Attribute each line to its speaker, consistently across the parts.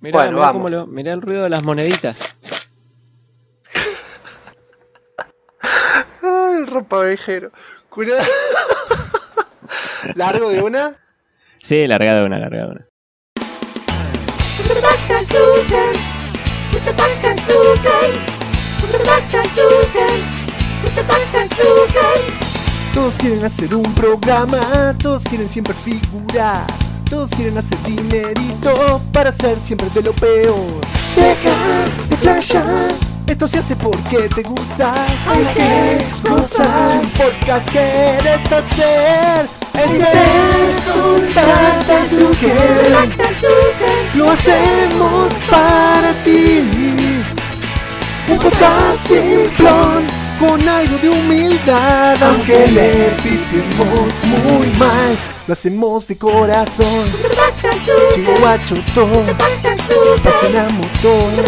Speaker 1: Bueno, vamos.
Speaker 2: Mirá el ruido de las moneditas.
Speaker 1: Ay, el ropavejero. Cuidado. ¿Largo de una?
Speaker 2: Sí, larga de una.
Speaker 1: Todos quieren hacer un programa, todos quieren siempre figurar, todos quieren hacer dinerito para ser siempre de lo peor. Deja de flashar, esto se hace porque te gusta, hay que gozar. Si un podcast quieres hacer, este es un Tactacluken, lo hacemos para ti. Un podcast simplón, con algo de humildad, aunque le pifiemos muy mal, lo hacemos de corazón. Chingo guacho todo, pasiona motor.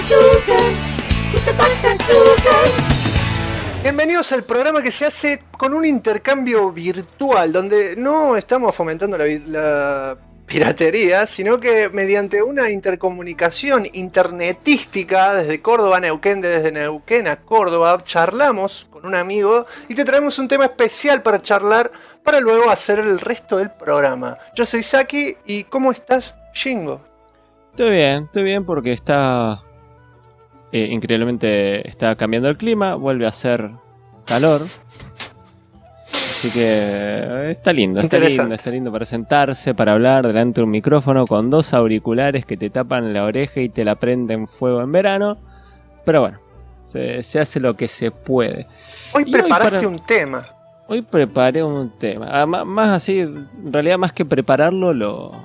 Speaker 1: Bienvenidos al programa que se hace con un intercambio virtual, donde no estamos fomentando la piratería, sino que mediante una intercomunicación internetística desde Córdoba a Neuquén, desde Neuquén a Córdoba, charlamos con un amigo y te traemos un tema especial para charlar, para luego hacer el resto del programa. Yo soy Saki, y ¿cómo estás, Shingo?
Speaker 2: Estoy bien porque está... increíblemente está cambiando el clima, vuelve a hacer calor. Así que está lindo para sentarse, para hablar delante de un micrófono con dos auriculares que te tapan la oreja y te la prenden fuego en verano. Pero bueno, se hace lo que se puede.
Speaker 1: Hoy preparaste un tema.
Speaker 2: Hoy preparé un tema. Más así, en realidad más que prepararlo,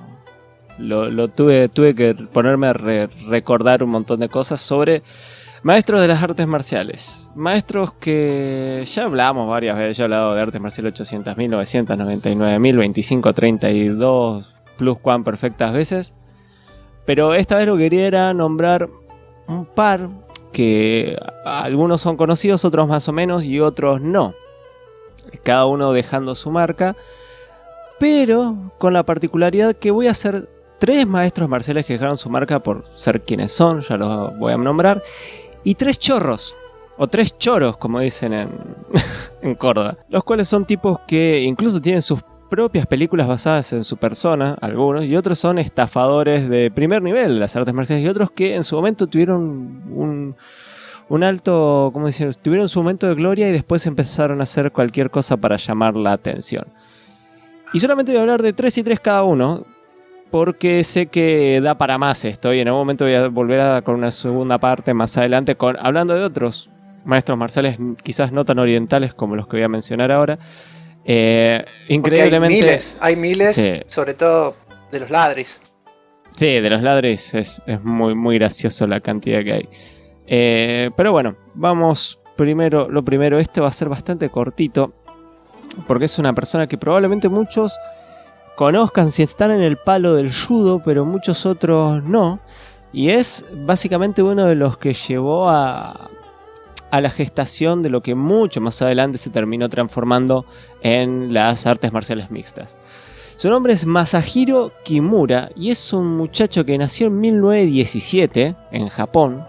Speaker 2: tuve que ponerme a recordar un montón de cosas sobre maestros de las artes marciales. Maestros que ya hablamos varias veces. Yo he hablado de artes marciales 800.000, 999.000, 25, 32 plus cuan perfectas veces. Pero esta vez lo que quería era nombrar un par que algunos son conocidos, otros más o menos y otros no. Cada uno dejando su marca. Pero con la particularidad que voy a hacer 3 maestros marciales que dejaron su marca por ser quienes son, ya los voy a nombrar. Y 3 chorros, o 3 choros, como dicen en Córdoba. Los cuales son tipos que incluso tienen sus propias películas basadas en su persona, algunos. Y otros son estafadores de primer nivel de las artes marciales. Y otros que en su momento tuvieron un alto, ¿cómo decir? Tuvieron su momento de gloria y después empezaron a hacer cualquier cosa para llamar la atención. Y solamente voy a hablar de 3 y 3 cada uno, porque sé que da para más esto y en algún momento voy a volver con una segunda parte más adelante hablando de otros maestros marciales quizás no tan orientales como los que voy a mencionar ahora. Increíblemente
Speaker 1: hay miles,
Speaker 2: sí.
Speaker 1: Sobre todo de los ladris.
Speaker 2: Sí, de los ladris es muy, muy gracioso la cantidad que hay. Pero bueno, vamos lo primero, este va a ser bastante cortito, porque es una persona que probablemente muchos conozcan si están en el palo del judo, pero muchos otros no. Y es básicamente uno de los que llevó a la gestación de lo que mucho más adelante se terminó transformando en las artes marciales mixtas. Su nombre es Masahiro Kimura y es un muchacho que nació en 1917 en Japón.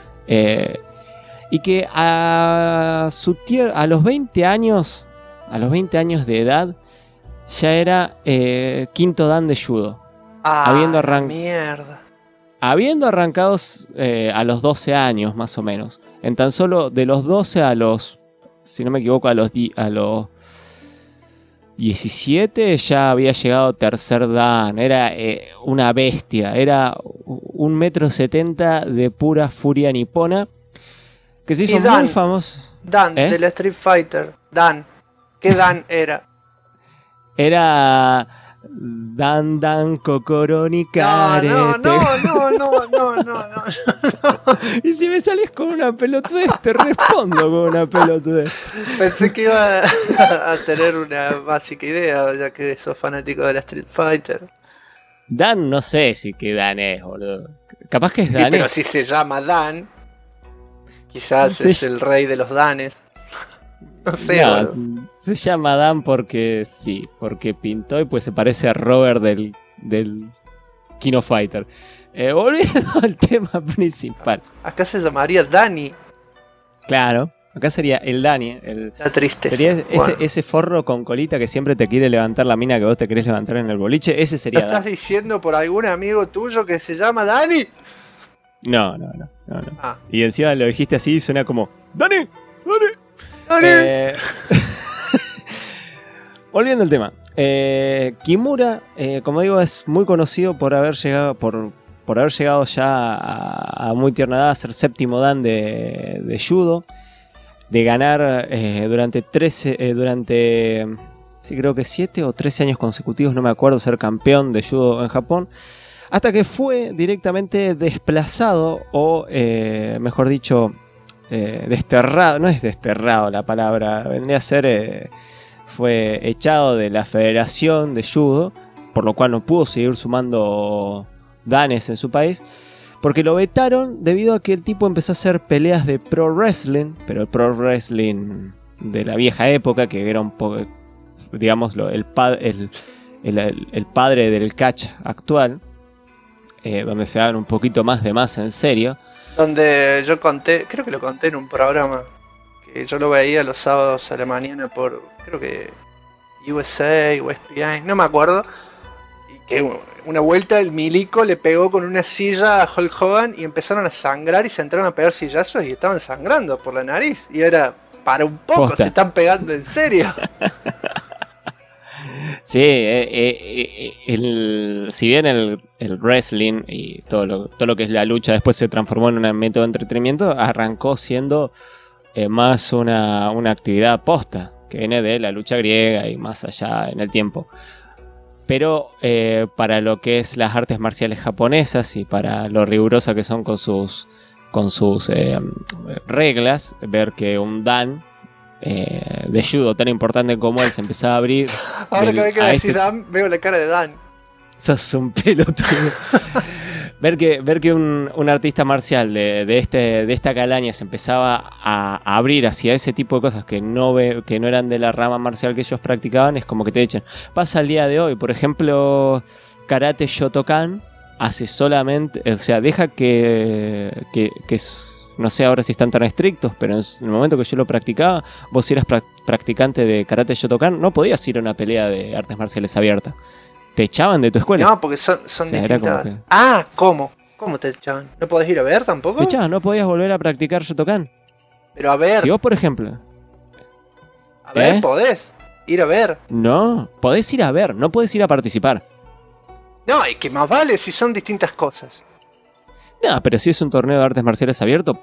Speaker 2: Y que a los 20 años de edad ya era quinto dan de judo. Habiendo arrancado a los 12 años más o menos. En tan solo de los 12 a los, si no me equivoco, a los 17 ya había llegado tercer dan. Era una bestia. Era 1,70 m de pura furia nipona. Que se hizo muy famoso.
Speaker 1: Dan, del Street Fighter. Dan. ¿Qué Dan era?
Speaker 2: Era Dan Kokoro ni Karete.
Speaker 1: No.
Speaker 2: Y si me sales con una pelotudez, te respondo con una pelotudez.
Speaker 1: Pensé que iba a tener una básica idea, ya que sos fanático de la Street Fighter.
Speaker 2: Dan, no sé si que Dan es, boludo. Capaz que es Dan.
Speaker 1: Pero si se llama Dan, quizás es el rey de los danes. No sé,
Speaker 2: se llama Dan porque sí, porque pintó y pues se parece a Robert del Kino Fighter. Volviendo al tema principal.
Speaker 1: Acá se llamaría Dani.
Speaker 2: Claro, acá sería el Dani.
Speaker 1: La tristeza.
Speaker 2: Sería ese forro con colita que siempre te quiere levantar la mina que vos te querés levantar en el boliche. Ese sería
Speaker 1: ¿Lo estás
Speaker 2: Dani.
Speaker 1: diciendo por algún amigo tuyo que se llama Dani?
Speaker 2: No.
Speaker 1: Ah.
Speaker 2: Y encima lo dijiste así y suena como ¡Dani!
Speaker 1: Dani.
Speaker 2: Volviendo al tema. Kimura, como digo, es muy conocido por haber llegado por haber llegado ya a muy tierna edad a ser séptimo dan de judo, de ganar durante creo que 7 o 13 años consecutivos, no me acuerdo, ser campeón de judo en Japón, hasta que fue directamente desplazado o, mejor dicho, desterrado, no es desterrado la palabra, vendría a ser, fue echado de la Federación de Judo, por lo cual no pudo seguir sumando danes en su país, porque lo vetaron debido a que el tipo empezó a hacer peleas de pro wrestling, pero el pro wrestling de la vieja época, que era un poco, digámoslo, el padre del catch actual, donde se dan un poquito más de más en serio.
Speaker 1: Donde yo conté, creo que lo conté en un programa, que yo lo veía los sábados a la mañana por, creo que USA o ESPN, no me acuerdo. Que una vuelta el milico le pegó con una silla a Hulk Hogan y empezaron a sangrar y se entraron a pegar sillazos y estaban sangrando por la nariz. Y era, para un poco,
Speaker 2: Posta.
Speaker 1: se están pegando en serio.
Speaker 2: Sí, si bien el wrestling y todo lo que es la lucha después se transformó en un método de entretenimiento, arrancó siendo más una actividad posta, que viene de la lucha griega y más allá en el tiempo. Pero para lo que es las artes marciales japonesas y para lo rigurosa que son con sus reglas, ver que un dan de judo tan importante como él se empezaba a abrir.
Speaker 1: Ahora que decís Dan, veo la cara de Dan.
Speaker 2: Sos un pelotudo. ver que un artista marcial de esta calaña se empezaba a abrir hacia ese tipo de cosas que no eran de la rama marcial que ellos practicaban, es como que te echen. Pasa al día de hoy, por ejemplo, Karate Shotokan hace solamente, o sea, deja que no sé ahora si están tan estrictos, pero en el momento que yo lo practicaba, vos si eras practicante de Karate Shotokan, no podías ir a una pelea de artes marciales abierta. Te echaban de tu escuela.
Speaker 1: No, porque son
Speaker 2: O sea,
Speaker 1: distintas.
Speaker 2: era como que-
Speaker 1: Ah, ¿cómo? ¿Cómo te echaban? ¿No podés ir a ver tampoco?
Speaker 2: Te echaban, no podías volver a practicar Shotokan.
Speaker 1: Pero a ver,
Speaker 2: Si vos, por ejemplo,
Speaker 1: podés ir a ver.
Speaker 2: no, podés ir a ver, no podés ir a participar.
Speaker 1: No, y que más vale si son distintas cosas.
Speaker 2: No, pero si es un torneo de artes marciales abierto,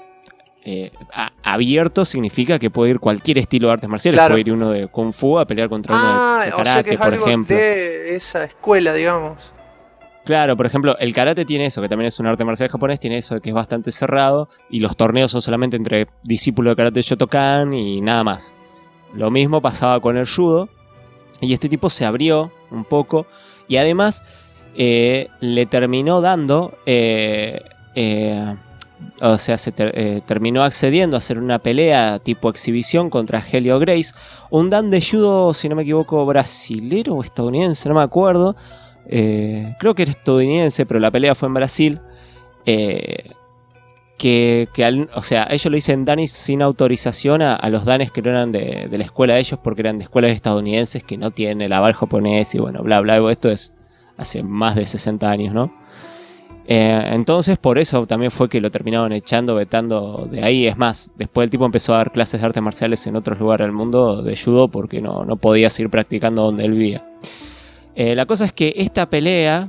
Speaker 2: abierto significa que puede ir cualquier estilo de artes marciales.
Speaker 1: Claro.
Speaker 2: Puede ir uno de Kung Fu a pelear contra uno de
Speaker 1: O sea
Speaker 2: karate,
Speaker 1: que es
Speaker 2: por
Speaker 1: algo
Speaker 2: ejemplo.
Speaker 1: de esa escuela, digamos.
Speaker 2: Claro, por ejemplo, el karate tiene eso, que también es un arte marcial japonés, tiene eso de que es bastante cerrado y los torneos son solamente entre discípulos de karate Shotokan y nada más. Lo mismo pasaba con el judo y este tipo se abrió un poco y además le terminó dando, o sea, terminó accediendo a hacer una pelea tipo exhibición contra Helio Gracie, un dan de judo, si no me equivoco, brasilero o estadounidense, no me acuerdo. Creo que era estadounidense, pero la pelea fue en Brasil. O sea, ellos lo dicen danis sin autorización a los danes que no eran de la escuela de ellos, porque eran de escuelas estadounidenses que no tienen el aval japonés y bueno, bla, bla. Esto es hace más de 60 años, ¿no? Entonces, por eso también fue que lo terminaron echando, vetando de ahí. Es más, después el tipo empezó a dar clases de artes marciales en otros lugares del mundo de judo porque no podía seguir practicando donde él vivía. La cosa es que esta pelea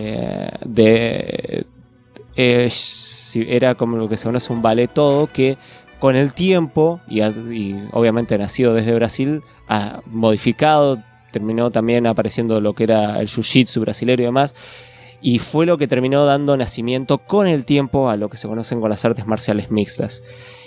Speaker 2: era como lo que se conoce un ballet todo, que con el tiempo, y obviamente nacido desde Brasil, modificado, terminó también apareciendo lo que era el jiu-jitsu brasileño y demás, y fue lo que terminó dando nacimiento con el tiempo a lo que se conocen con las artes marciales mixtas.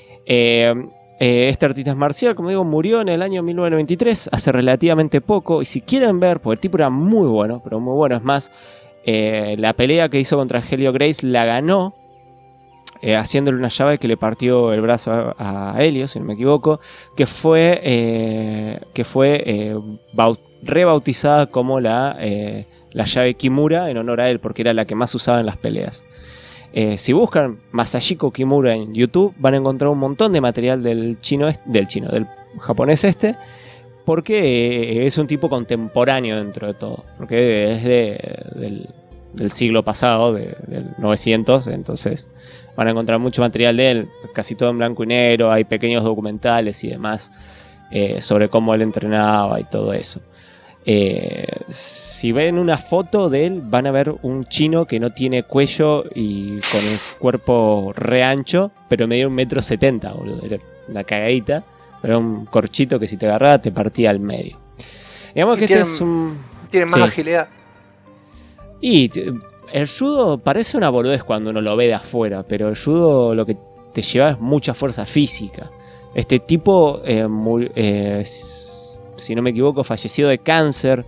Speaker 2: Este artista marcial, como digo, murió en el año 1993, hace relativamente poco, y si quieren ver, porque el tipo era muy bueno, pero muy bueno, es más, la pelea que hizo contra Helio Gracie la ganó haciéndole una llave que le partió el brazo a Helio, si no me equivoco, que fue rebautizada como la la llave Kimura en honor a él, porque era la que más usaba en las peleas. Si buscan Masahiko Kimura en YouTube, van a encontrar un montón de material del japonés porque es un tipo contemporáneo dentro de todo, porque es del siglo pasado, del 900, entonces van a encontrar mucho material de él, casi todo en blanco y negro, hay pequeños documentales y demás sobre cómo él entrenaba y todo eso. Si ven una foto de él, van a ver un chino que no tiene cuello y con un cuerpo re ancho, pero medía 1,70 m, boludo. Era una cagadita, pero era un corchito que si te agarraba te partía al medio. Digamos que
Speaker 1: tiene más agilidad.
Speaker 2: Y el judo parece una boludez cuando uno lo ve de afuera, pero el judo lo que te lleva es mucha fuerza física. Este tipo, si no me equivoco, falleció de cáncer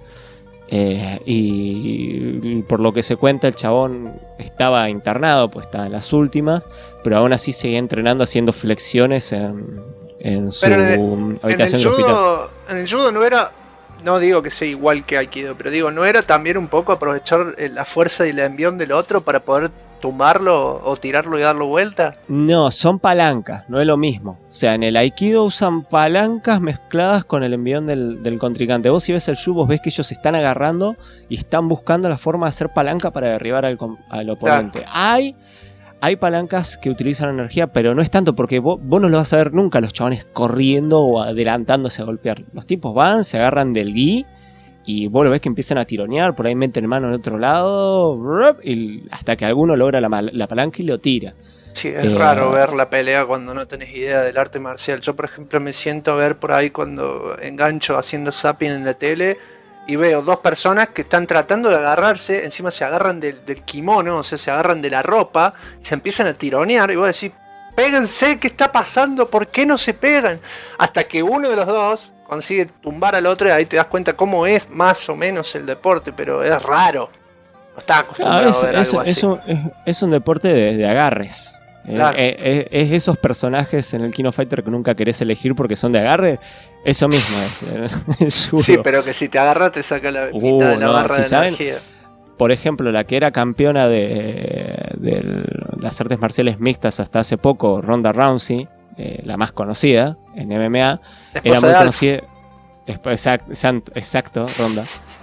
Speaker 2: y por lo que se cuenta el chabón estaba internado, pues estaba en las últimas, pero aún así seguía entrenando haciendo flexiones en su habitación de hospital.
Speaker 1: En el judo no era, no digo que sea igual que Aikido, pero digo, ¿no era también un poco aprovechar la fuerza y el envión del otro para poder tumbarlo o tirarlo y darlo vuelta?
Speaker 2: No, son palancas, no es lo mismo. O sea, en el Aikido usan palancas mezcladas con el envión del contrincante. Vos si ves el judo, vos ves que ellos se están agarrando y están buscando la forma de hacer palanca para derribar al oponente. Claro. Hay palancas que utilizan energía, pero no es tanto porque vos no lo vas a ver nunca los chabones corriendo o adelantándose a golpear. Los tipos van, se agarran del gi y vos lo ves que empiezan a tironear, por ahí meten mano en otro lado y hasta que alguno logra la palanca y lo tira.
Speaker 1: Sí, es raro ver la pelea cuando no tenés idea del arte marcial. Yo, por ejemplo, me siento a ver por ahí cuando engancho haciendo zapping en la tele y veo dos personas que están tratando de agarrarse, encima se agarran del kimono, o sea, se agarran de la ropa, y se empiezan a tironear, y vos decís, péguense, ¿qué está pasando? ¿Por qué no se pegan? Hasta que uno de los dos consigue tumbar al otro y ahí te das cuenta cómo es más o menos el deporte, pero es raro. No estás acostumbrado a ver algo así.
Speaker 2: Es un deporte de agarres.
Speaker 1: Claro.
Speaker 2: Es esos personajes en el King of Fighter que nunca querés elegir porque son de agarre. Eso mismo es.
Speaker 1: Sí, pero que si te agarra te saca la mitad de la barra de energía.
Speaker 2: Por ejemplo, la que era campeona de las artes marciales mixtas hasta hace poco, Ronda Rousey, la más conocida en MMA, era muy conocida. Exacto, Ronda.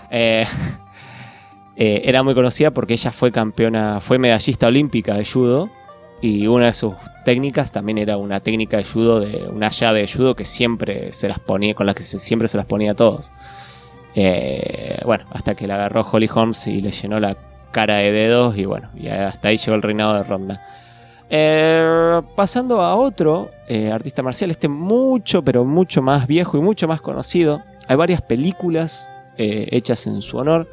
Speaker 2: Era muy conocida porque ella fue campeona, fue medallista olímpica de judo. Y una de sus técnicas también era una técnica de judo, una llave de judo que siempre se las ponía, con la que siempre se las ponía a todos. Bueno, hasta que la agarró Holly Holmes y le llenó la cara de dedos y bueno, y hasta ahí llegó el reinado de Ronda. Pasando a otro artista marcial, mucho, pero mucho más viejo y mucho más conocido. Hay varias películas hechas en su honor.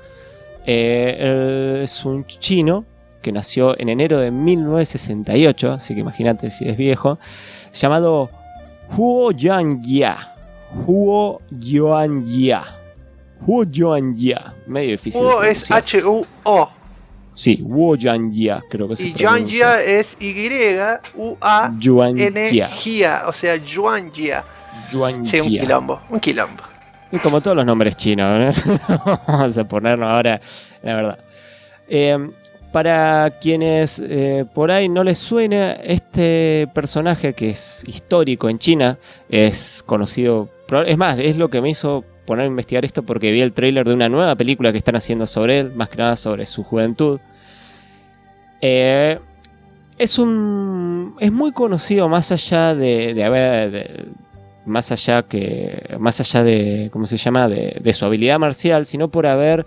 Speaker 2: Es un chino que nació en enero de 1968, así que imagínate si es viejo, llamado Huo Yuanyia. Huo Yuanyia. Huo Yuanyia. Medio difícil.
Speaker 1: Huo es H-U-O.
Speaker 2: Sí, Huo Yuanyia, creo que se pronuncia.
Speaker 1: Y Yuanyia es Y-U-A-N-Gia, o sea, Yuanyia. Sí, un quilombo.
Speaker 2: Y como todos los nombres chinos, ¿no? Vamos a ponernos ahora, la verdad. Para quienes por ahí no les suena, este personaje que es histórico en China, es conocido, es más, es lo que me hizo poner a investigar esto porque vi el tráiler de una nueva película que están haciendo sobre él, más que nada sobre su juventud. Es muy conocido más allá más allá de ¿cómo se llama? De su habilidad marcial, sino por haber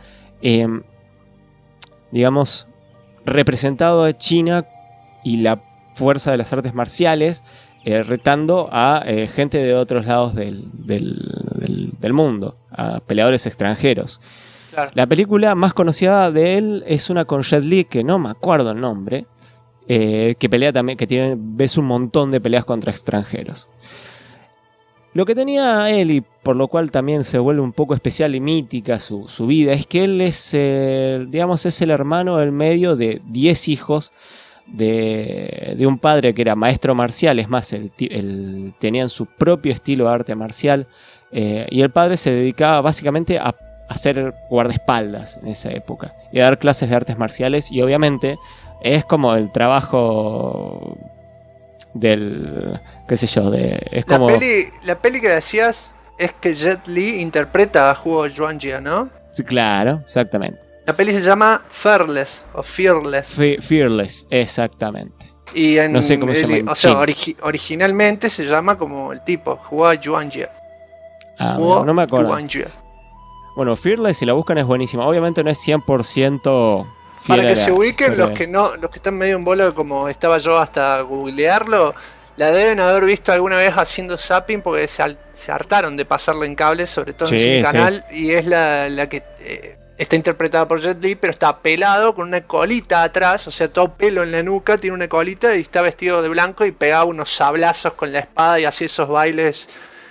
Speaker 2: digamos representado a China y la fuerza de las artes marciales, retando a gente de otros lados del mundo, a peleadores extranjeros.
Speaker 1: Claro.
Speaker 2: La película más conocida de él es una con Jet Li, que no me acuerdo el nombre, que pelea también, ves un montón de peleas contra extranjeros. Lo que tenía él, y por lo cual también se vuelve un poco especial y mítica su vida, es que él es el hermano del medio de 10 hijos de un padre que era maestro marcial. Es más, tenían su propio estilo de arte marcial, y el padre se dedicaba básicamente a a ser guardaespaldas en esa época y a dar clases de artes marciales, y obviamente es como el trabajo del, qué sé yo, es como...
Speaker 1: La peli que decías es que Jet Li interpreta a Hugo Yuanjia, ¿no?
Speaker 2: Sí, claro, exactamente.
Speaker 1: La peli se llama Fearless o Fearless.
Speaker 2: Fearless, exactamente.
Speaker 1: Y en,
Speaker 2: no sé cómo se llama.
Speaker 1: O sea, originalmente se llama como el tipo, Hugo Yuanjia.
Speaker 2: No me acuerdo.
Speaker 1: Yuanjia.
Speaker 2: Bueno, Fearless, si la buscan, es buenísima. Obviamente no es 100% fiel.
Speaker 1: Para que se ubiquen los que están medio en bola, como estaba yo hasta googlearlo, la deben haber visto alguna vez haciendo zapping porque se hartaron de pasarla en cable, sobre todo en su canal, y es la que está interpretada por Jet Li, pero está pelado con una colita atrás, o sea, todo pelo en la nuca, tiene una colita y está vestido de blanco y pegaba unos sablazos con la espada y hacía esos bailes.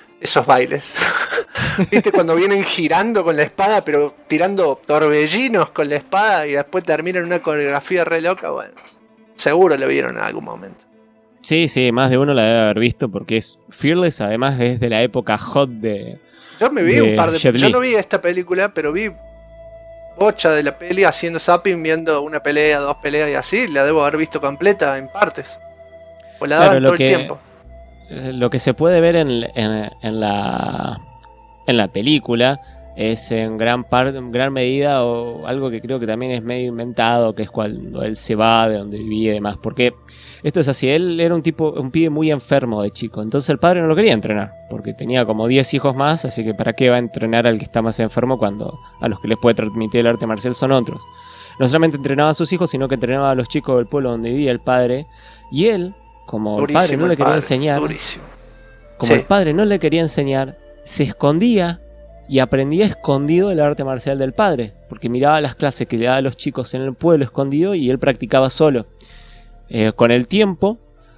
Speaker 1: ¿Viste? Cuando vienen girando con la espada, pero tirando torbellinos con la espada y después terminan una coreografía re loca. Bueno, seguro lo vieron en algún momento.
Speaker 2: Sí, más de uno la debe haber visto porque es Fearless, además es de la época hot de...
Speaker 1: Yo me vi un par de... Yo no vi esta película, pero vi bocha de la peli haciendo zapping, viendo una pelea, dos peleas y así. La debo haber visto completa en partes. O la daban todo el tiempo.
Speaker 2: Lo que se puede ver en la película es en gran medida o algo que creo que también es medio inventado, que es cuando él se va de donde vivía y demás, porque esto es así, él era un pibe muy enfermo de chico, entonces el padre no lo quería entrenar, porque tenía como 10 hijos más, así que ¿para qué va a entrenar al que está más enfermo cuando a los que les puede transmitir el arte marcial son otros? No solamente entrenaba a sus hijos, sino que entrenaba a los chicos del pueblo donde vivía el padre, y él, como el padre no le quería enseñar, el padre no le quería enseñar, se escondía y aprendía escondido el arte marcial del padre, porque miraba las clases que le daba a los chicos en el pueblo escondido y él practicaba solo. Con el tiempo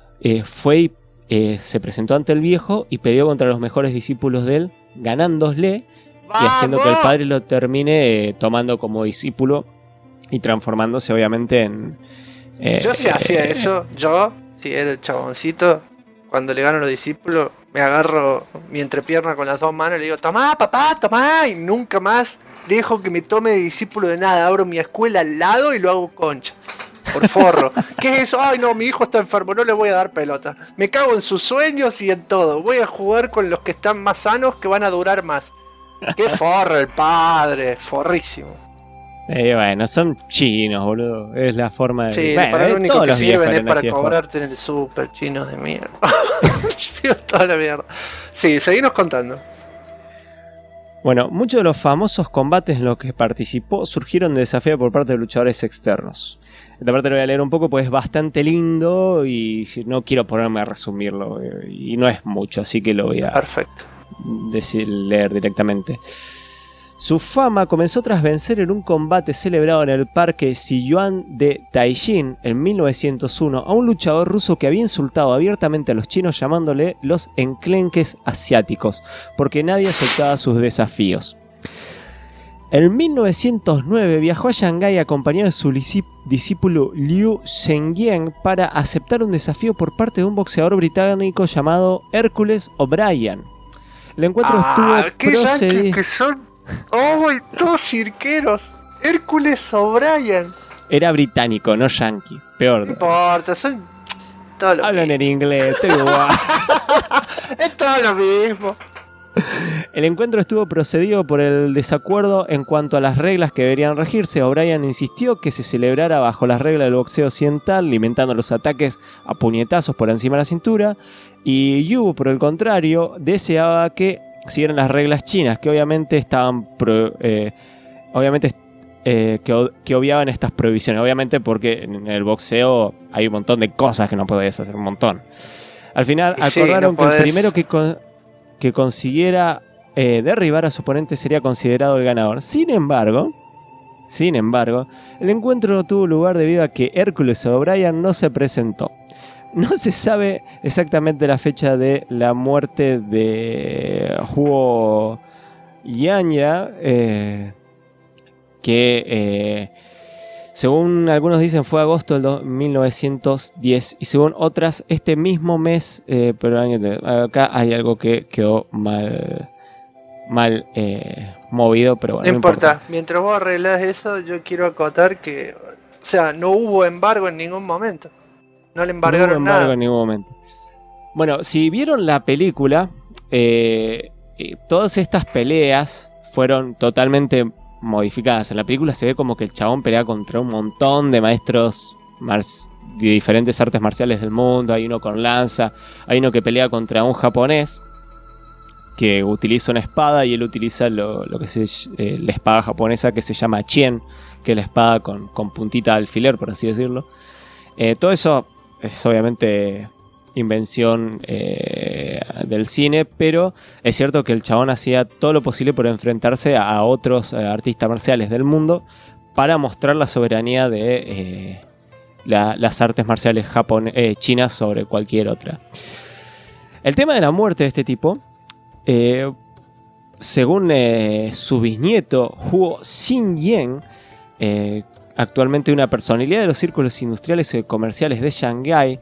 Speaker 2: fue y se presentó ante el viejo y peleó contra los mejores discípulos de él, ganándole y haciendo que el padre lo termine tomando como discípulo y transformándose obviamente en...
Speaker 1: yo si hacía eso, si era el chaboncito, cuando le gano a los discípulos, me agarro mi entrepierna con las dos manos y le digo, tomá papá, tomá, y nunca más dejo que me tome de discípulo de nada. Abro mi escuela al lado y lo hago concha, por forro. ¿Qué es eso? Ay no, mi hijo está enfermo, no le voy a dar pelota. Me cago en sus sueños y en todo. Voy a jugar con los que están más sanos, que van a durar más. Qué forro el padre, forrísimo.
Speaker 2: Bueno, son chinos, boludo. Es la forma de...
Speaker 1: Sí,
Speaker 2: bueno,
Speaker 1: para lo único que sirven es para
Speaker 2: así
Speaker 1: cobrarte en el super, chinos de mierda. Toda la mierda. Sí, seguimos contando.
Speaker 2: Bueno, muchos de los famosos combates en los que participó surgieron de desafío por parte de luchadores externos. Esta parte lo voy a leer un poco porque es bastante lindo y no quiero ponerme a resumirlo. Y no es mucho, así que lo voy a leer directamente. Su fama comenzó tras vencer en un combate celebrado en el parque Siyuan de Taiyín en 1901 a un luchador ruso que había insultado abiertamente a los chinos llamándole los enclenques asiáticos, porque nadie aceptaba sus desafíos. En 1909 viajó a Shanghái acompañado de su discípulo Liu Zhengyang para aceptar un desafío por parte de un boxeador británico llamado Hercules O'Brien. El encuentro estuvo
Speaker 1: procedido... que son... ¡Oh, todos cirqueros! Hércules O'Brien.
Speaker 2: Era británico, no yankee. Peor.
Speaker 1: No importa, son todos lo
Speaker 2: hablan
Speaker 1: mismo.
Speaker 2: En inglés, estoy igual.
Speaker 1: Es todo lo mismo.
Speaker 2: El encuentro estuvo procedido por el desacuerdo en cuanto a las reglas que deberían regirse. O'Brien insistió que se celebrara bajo las reglas del boxeo occidental, limitando los ataques a puñetazos por encima de la cintura. Y Yu, por el contrario, deseaba que siguieran las reglas chinas, que obviamente estaban que obviaban estas prohibiciones, obviamente porque en el boxeo hay un montón de cosas que no podías hacer, un montón. Al final acordaron que el primero que consiguiera derribar a su oponente sería considerado el ganador. Sin embargo, el encuentro tuvo lugar debido a que Hércules O'Brien no se presentó. No se sabe exactamente la fecha de la muerte de Hugo Yuanjia, que según algunos dicen fue agosto del 1910 y según otras este mismo mes, pero acá hay algo que quedó mal mal movido, pero bueno.
Speaker 1: No importa, mientras vos arreglás eso, yo quiero acotar que, o sea, no hubo embargo en ningún momento. No le embargaron nada.
Speaker 2: En ningún momento. Bueno, si vieron la película, todas estas peleas fueron totalmente modificadas. En la película se ve como que el chabón pelea contra un montón de maestros de diferentes artes marciales del mundo. Hay uno con lanza, hay uno que pelea contra un japonés que utiliza una espada y él utiliza lo que es la espada japonesa que se llama chien, que es la espada con puntita de alfiler, por así decirlo. Todo eso es obviamente invención del cine, pero es cierto que el chabón hacía todo lo posible por enfrentarse a otros artistas marciales del mundo para mostrar la soberanía de las artes marciales chinas sobre cualquier otra. El tema de la muerte de este tipo, según su bisnieto Huo Xinyan, actualmente una personalidad de los círculos industriales y comerciales de Shanghái,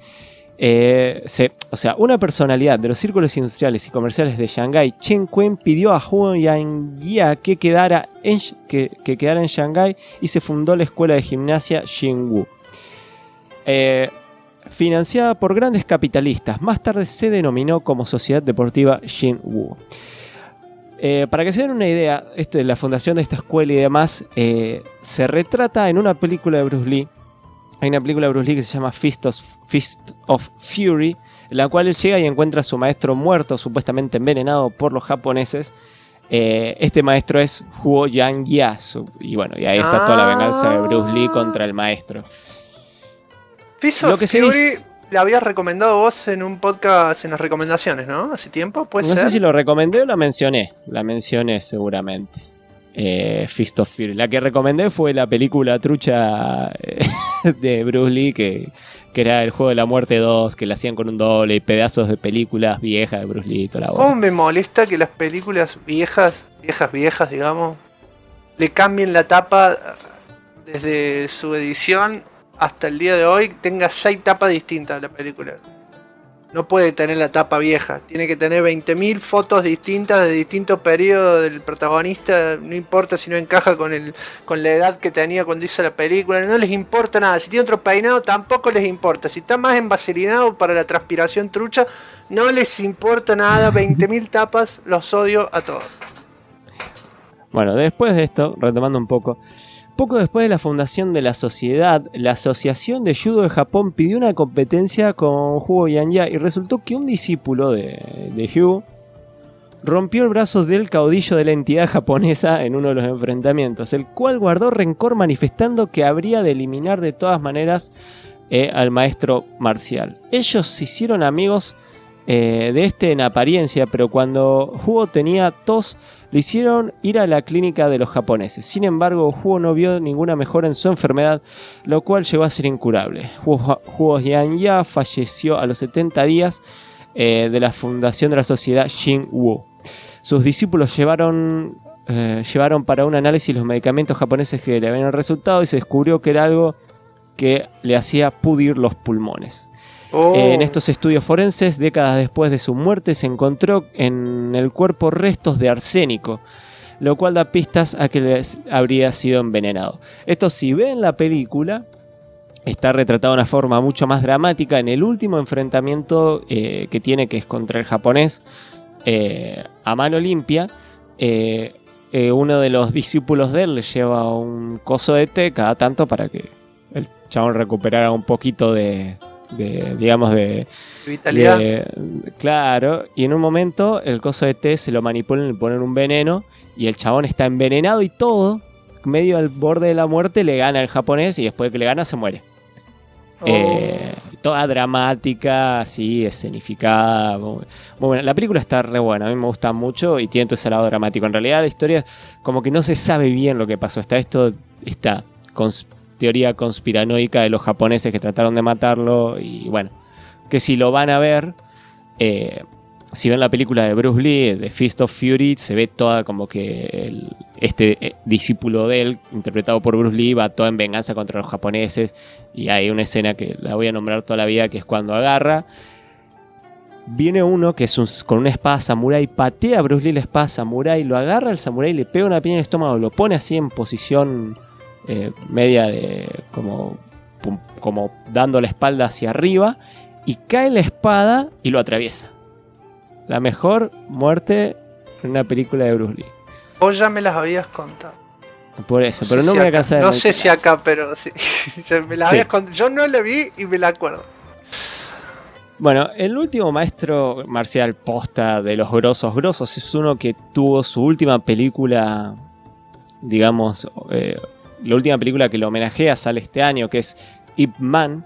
Speaker 2: una personalidad de los círculos industriales y comerciales de Shanghái, Chen Quen, pidió a Huo Yanjia que quedara en Shanghái y se fundó la escuela de gimnasia Xinwu. Financiada por grandes capitalistas, más tarde se denominó como Sociedad Deportiva Xinwu. Para que se den una idea, esto de la fundación de esta escuela y demás, se retrata en una película de Bruce Lee. Hay una película de Bruce Lee que se llama Fist of Fury, en la cual él llega y encuentra a su maestro muerto, supuestamente envenenado por los japoneses. Este maestro es Huo Yanjia, y bueno, y ahí está toda la venganza de Bruce Lee contra el maestro.
Speaker 1: Fist of Fury la habías recomendado vos en un podcast en las recomendaciones, ¿no? Hace tiempo, ¿puede ser?
Speaker 2: No sé si lo recomendé o la mencioné. La mencioné seguramente. Fist of Fury. La que recomendé fue la película trucha de Bruce Lee, que era el Juego de la Muerte 2, que la hacían con un doble y pedazos de películas viejas de Bruce Lee y toda la
Speaker 1: ¿Cómo me molesta que las películas viejas, digamos, le cambien la tapa desde su edición hasta el día de hoy, tenga 6 tapas distintas la película? No puede tener la tapa vieja, tiene que tener 20.000 fotos distintas de distintos periodos del protagonista, no importa si no encaja con la edad que tenía cuando hizo la película, no les importa nada. Si tiene otro peinado tampoco les importa, si está más envaselinado para la transpiración trucha, no les importa nada. 20.000 tapas, los odio a todos.
Speaker 2: Bueno, después de esto, retomando un poco después de la fundación de la sociedad, la Asociación de Judo de Japón pidió una competencia con Huo Yanjia y resultó que un discípulo de Huo rompió el brazo del caudillo de la entidad japonesa en uno de los enfrentamientos, el cual guardó rencor manifestando que habría de eliminar de todas maneras al maestro marcial. Ellos se hicieron amigos de este en apariencia, pero cuando Huo tenía tos, le hicieron ir a la clínica de los japoneses. Sin embargo, Huo no vio ninguna mejora en su enfermedad, lo cual llegó a ser incurable. Huo Yanjia falleció a los 70 días de la fundación de la sociedad Xinwu. Sus discípulos llevaron para un análisis los medicamentos japoneses que le habían resultado y se descubrió que era algo que le hacía pudrir los pulmones. En estos estudios forenses, décadas después de su muerte, se encontró en el cuerpo restos de arsénico, lo cual da pistas a que les habría sido envenenado. Esto, si ven la película, está retratado de una forma mucho más dramática en el último enfrentamiento que tiene, que es contra el japonés, a mano limpia. Uno de los discípulos de él le lleva un coso de té cada tanto para que el chabón recuperara un poquito de
Speaker 1: vitalidad.
Speaker 2: Claro, y en un momento el coso de té se lo manipulan y le ponen un veneno y el chabón está envenenado y todo, medio al borde de la muerte, le gana al japonés y después de que le gana se muere. Toda dramática, así, escenificada, muy buena. La película está re buena, a mí me gusta mucho y tiene todo ese lado dramático. En realidad la historia como que no se sabe bien lo que pasó. Está esta teoría conspiranoica de los japoneses que trataron de matarlo y bueno, que si lo van a ver, si ven la película de Bruce Lee, de Fist of Fury, se ve toda como que este discípulo de él, interpretado por Bruce Lee, va toda en venganza contra los japoneses y hay una escena que la voy a nombrar toda la vida, que es cuando agarra, viene uno que es con una espada samurái, patea a Bruce Lee la espada samurái, lo agarra al samurái, le pega una piña en el estómago, lo pone así en posición media de como dando la espalda hacia arriba, y cae la espada y lo atraviesa. La mejor muerte en una película de Bruce Lee.
Speaker 3: Vos ya me las habías contado.
Speaker 2: Por eso,
Speaker 3: No
Speaker 2: pero
Speaker 3: sé
Speaker 2: no
Speaker 3: si
Speaker 2: me voy a
Speaker 3: acá.
Speaker 2: cansar de
Speaker 3: No sé
Speaker 2: mencionar.
Speaker 3: si acá, pero sí. Me las habías contado. Yo no la vi y me la acuerdo.
Speaker 2: Bueno, el último maestro marcial posta de los grosos es uno que tuvo su última película, digamos, la última película que lo homenajea, sale este año, que es Ip Man.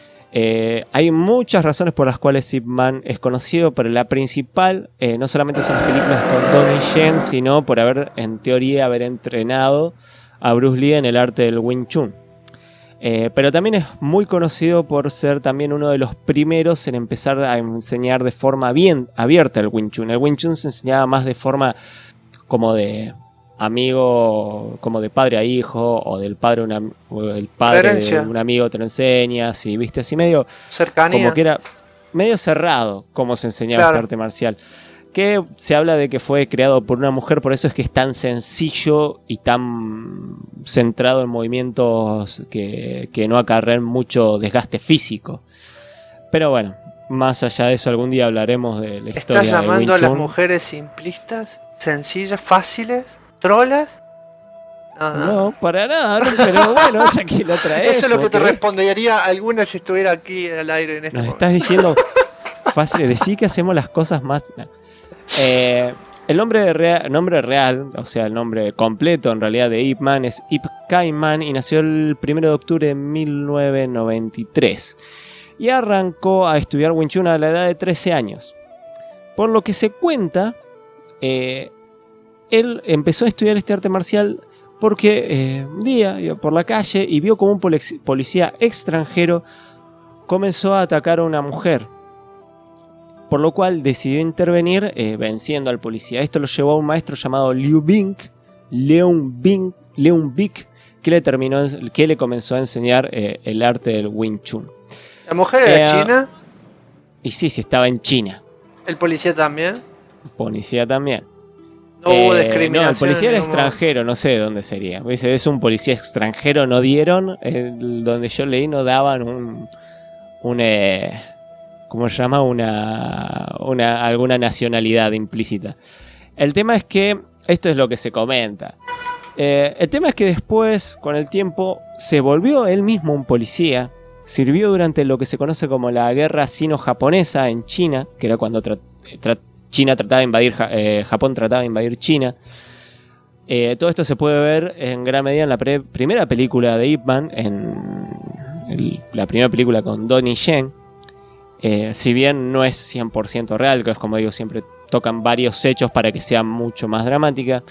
Speaker 2: Hay muchas razones por las cuales Ip Man es conocido, pero la principal no solamente son las películas con Donnie Yen, sino por en teoría, haber entrenado a Bruce Lee en el arte del Wing Chun. Pero también es muy conocido por ser también uno de los primeros en empezar a enseñar de forma bien abierta el Wing Chun. El Wing Chun se enseñaba más de forma como de amigo, como de padre a hijo, o del padre el padre de un amigo te lo enseña, así, viste, así medio
Speaker 3: cercanía,
Speaker 2: como que era medio cerrado como se enseñaba este arte marcial. Que se habla de que fue creado por una mujer, por eso es que es tan sencillo y tan centrado en movimientos que no acarrean mucho desgaste físico. Pero bueno, más allá de eso, algún día hablaremos de la historia.
Speaker 3: ¿Estás llamando
Speaker 2: de Wing
Speaker 3: a las
Speaker 2: Chun?
Speaker 3: mujeres simplistas, sencillas, fáciles, trolas?
Speaker 2: No, para nada, pero bueno, ya que lo traes.
Speaker 3: Eso es lo que te respondería alguna si estuviera aquí al aire en este
Speaker 2: Nos
Speaker 3: momento.
Speaker 2: estás diciendo fácil, decir que hacemos las cosas más. El nombre real, o sea, el nombre completo en realidad de Ip Man es Ip Kai Man y nació el 1 de octubre de 1993. Y arrancó a estudiar Wing Chun a la edad de 13 años. Por lo que se cuenta, él empezó a estudiar este arte marcial porque un día iba por la calle y vio como un policía extranjero comenzó a atacar a una mujer. Por lo cual decidió intervenir venciendo al policía. Esto lo llevó a un maestro llamado Leung Bick, que le comenzó a enseñar el arte del Wing Chun.
Speaker 3: ¿La mujer era china?
Speaker 2: Y sí, estaba en China.
Speaker 3: ¿El policía también?
Speaker 2: Policía también.
Speaker 3: No hubo discriminación.
Speaker 2: No, el policía era extranjero, no sé de dónde sería. Es un policía extranjero, no dieron. Donde yo leí no daban ¿cómo se llama? Alguna nacionalidad implícita. El tema es que esto es lo que se comenta. El tema es que después, con el tiempo, se volvió él mismo un policía. Sirvió durante lo que se conoce como la guerra sino-japonesa en China, que era cuando China trataba de invadir Japón trataba de invadir China. Todo esto se puede ver en gran medida en la primera película de Ip Man, la primera película con Donnie Yen. Si bien no es 100% real, que es como digo, siempre tocan varios hechos para que sea mucho más dramática.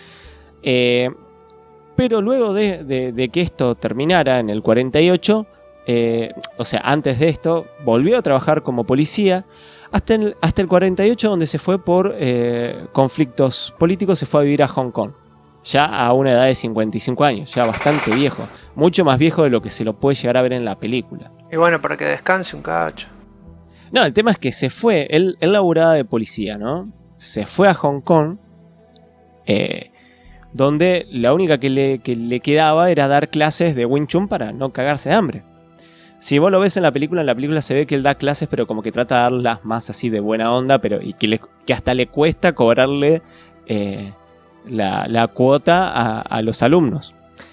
Speaker 2: Pero luego de que esto terminara en el 48, o sea, antes de esto, volvió a trabajar como policía hasta el 48, donde se fue por conflictos políticos, se fue a vivir a Hong Kong. Ya a una edad de 55 años, ya bastante viejo. Mucho más viejo de lo que se lo puede llegar a ver en la película.
Speaker 3: Y bueno, para que descanse un cacho.
Speaker 2: No, el tema es que se fue, él laburaba de policía, ¿no? Se fue a Hong Kong, donde la única que le quedaba era dar clases de Wing Chun para no cagarse de hambre. Si vos lo ves en la película se ve que él da clases, pero como que trata de darlas más así de buena onda, pero y que hasta le cuesta cobrarle la cuota a los alumnos.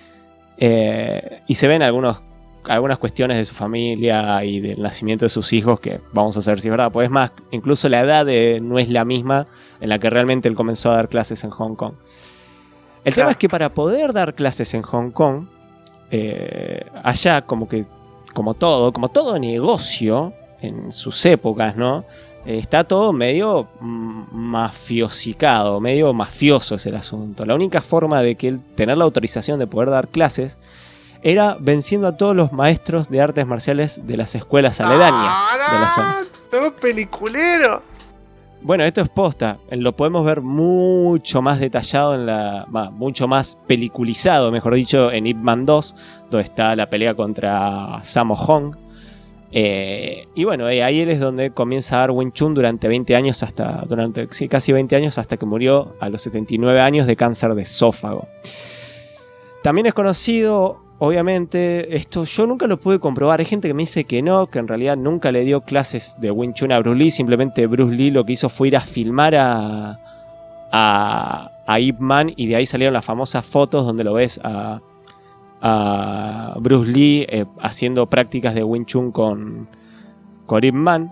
Speaker 2: Y se ven algunas cuestiones de su familia y del nacimiento de sus hijos que vamos a saber si es verdad. Pues es más, incluso la edad no es la misma en la que realmente él comenzó a dar clases en Hong Kong. El tema es que para poder dar clases en Hong Kong, allá como todo negocio en sus épocas, ¿no? Está todo medio mafiosicado, medio mafioso es el asunto. La única forma de que él tener la autorización de poder dar clases era venciendo a todos los maestros de artes marciales de las escuelas aledañas de la zona.
Speaker 3: ¡Todo peliculero!
Speaker 2: Bueno, esto es posta. Lo podemos ver mucho más detallado mucho más peliculizado, mejor dicho, en Ip Man 2, donde está la pelea contra Sammo Hung. Y bueno, ahí él es donde comienza a dar Wing Chun durante 20 años, casi 20 años, hasta que murió a los 79 años de cáncer de esófago. También es conocido, obviamente, esto yo nunca lo pude comprobar. Hay gente que me dice que no, que en realidad nunca le dio clases de Wing Chun a Bruce Lee. Simplemente Bruce Lee lo que hizo fue ir a filmar a Ip Man, y de ahí salieron las famosas fotos donde lo ves a Bruce Lee haciendo prácticas de Wing Chun con Ip Man.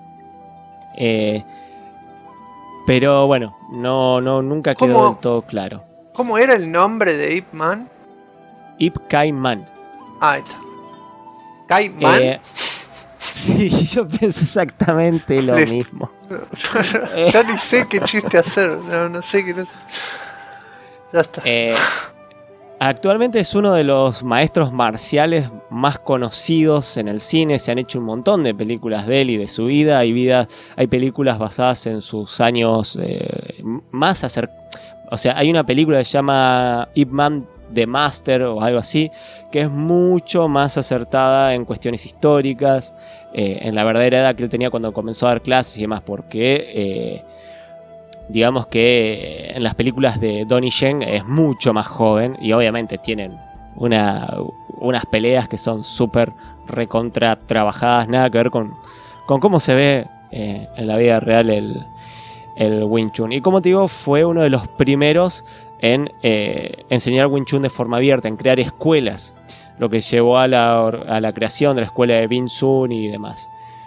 Speaker 2: Pero bueno, nunca quedó del todo claro.
Speaker 3: ¿Cómo era el nombre de Ip Man?
Speaker 2: Ip Kai Man.
Speaker 3: Ahí está. ¿Kai Man?
Speaker 2: Sí, yo pienso exactamente lo mismo.
Speaker 3: Ya ni sé qué chiste hacer. No sé qué. Ya está.
Speaker 2: Actualmente es uno de los maestros marciales más conocidos en el cine. Se han hecho un montón de películas de él y de su vida. Hay películas basadas en sus años más o sea, hay una película que se llama Ip Man The Master o algo así, que es mucho más acertada en cuestiones históricas, en la verdadera edad que él tenía cuando comenzó a dar clases y demás, porque digamos que en las películas de Donnie Yen es mucho más joven y obviamente tienen unas peleas que son súper recontra trabajadas, nada que ver con cómo se ve en la vida real el Wing Chun. Y como te digo, fue uno de los primeros en enseñar Wing Chun de forma abierta, en crear escuelas, lo que llevó a la creación de la escuela de Wing Chun y demás.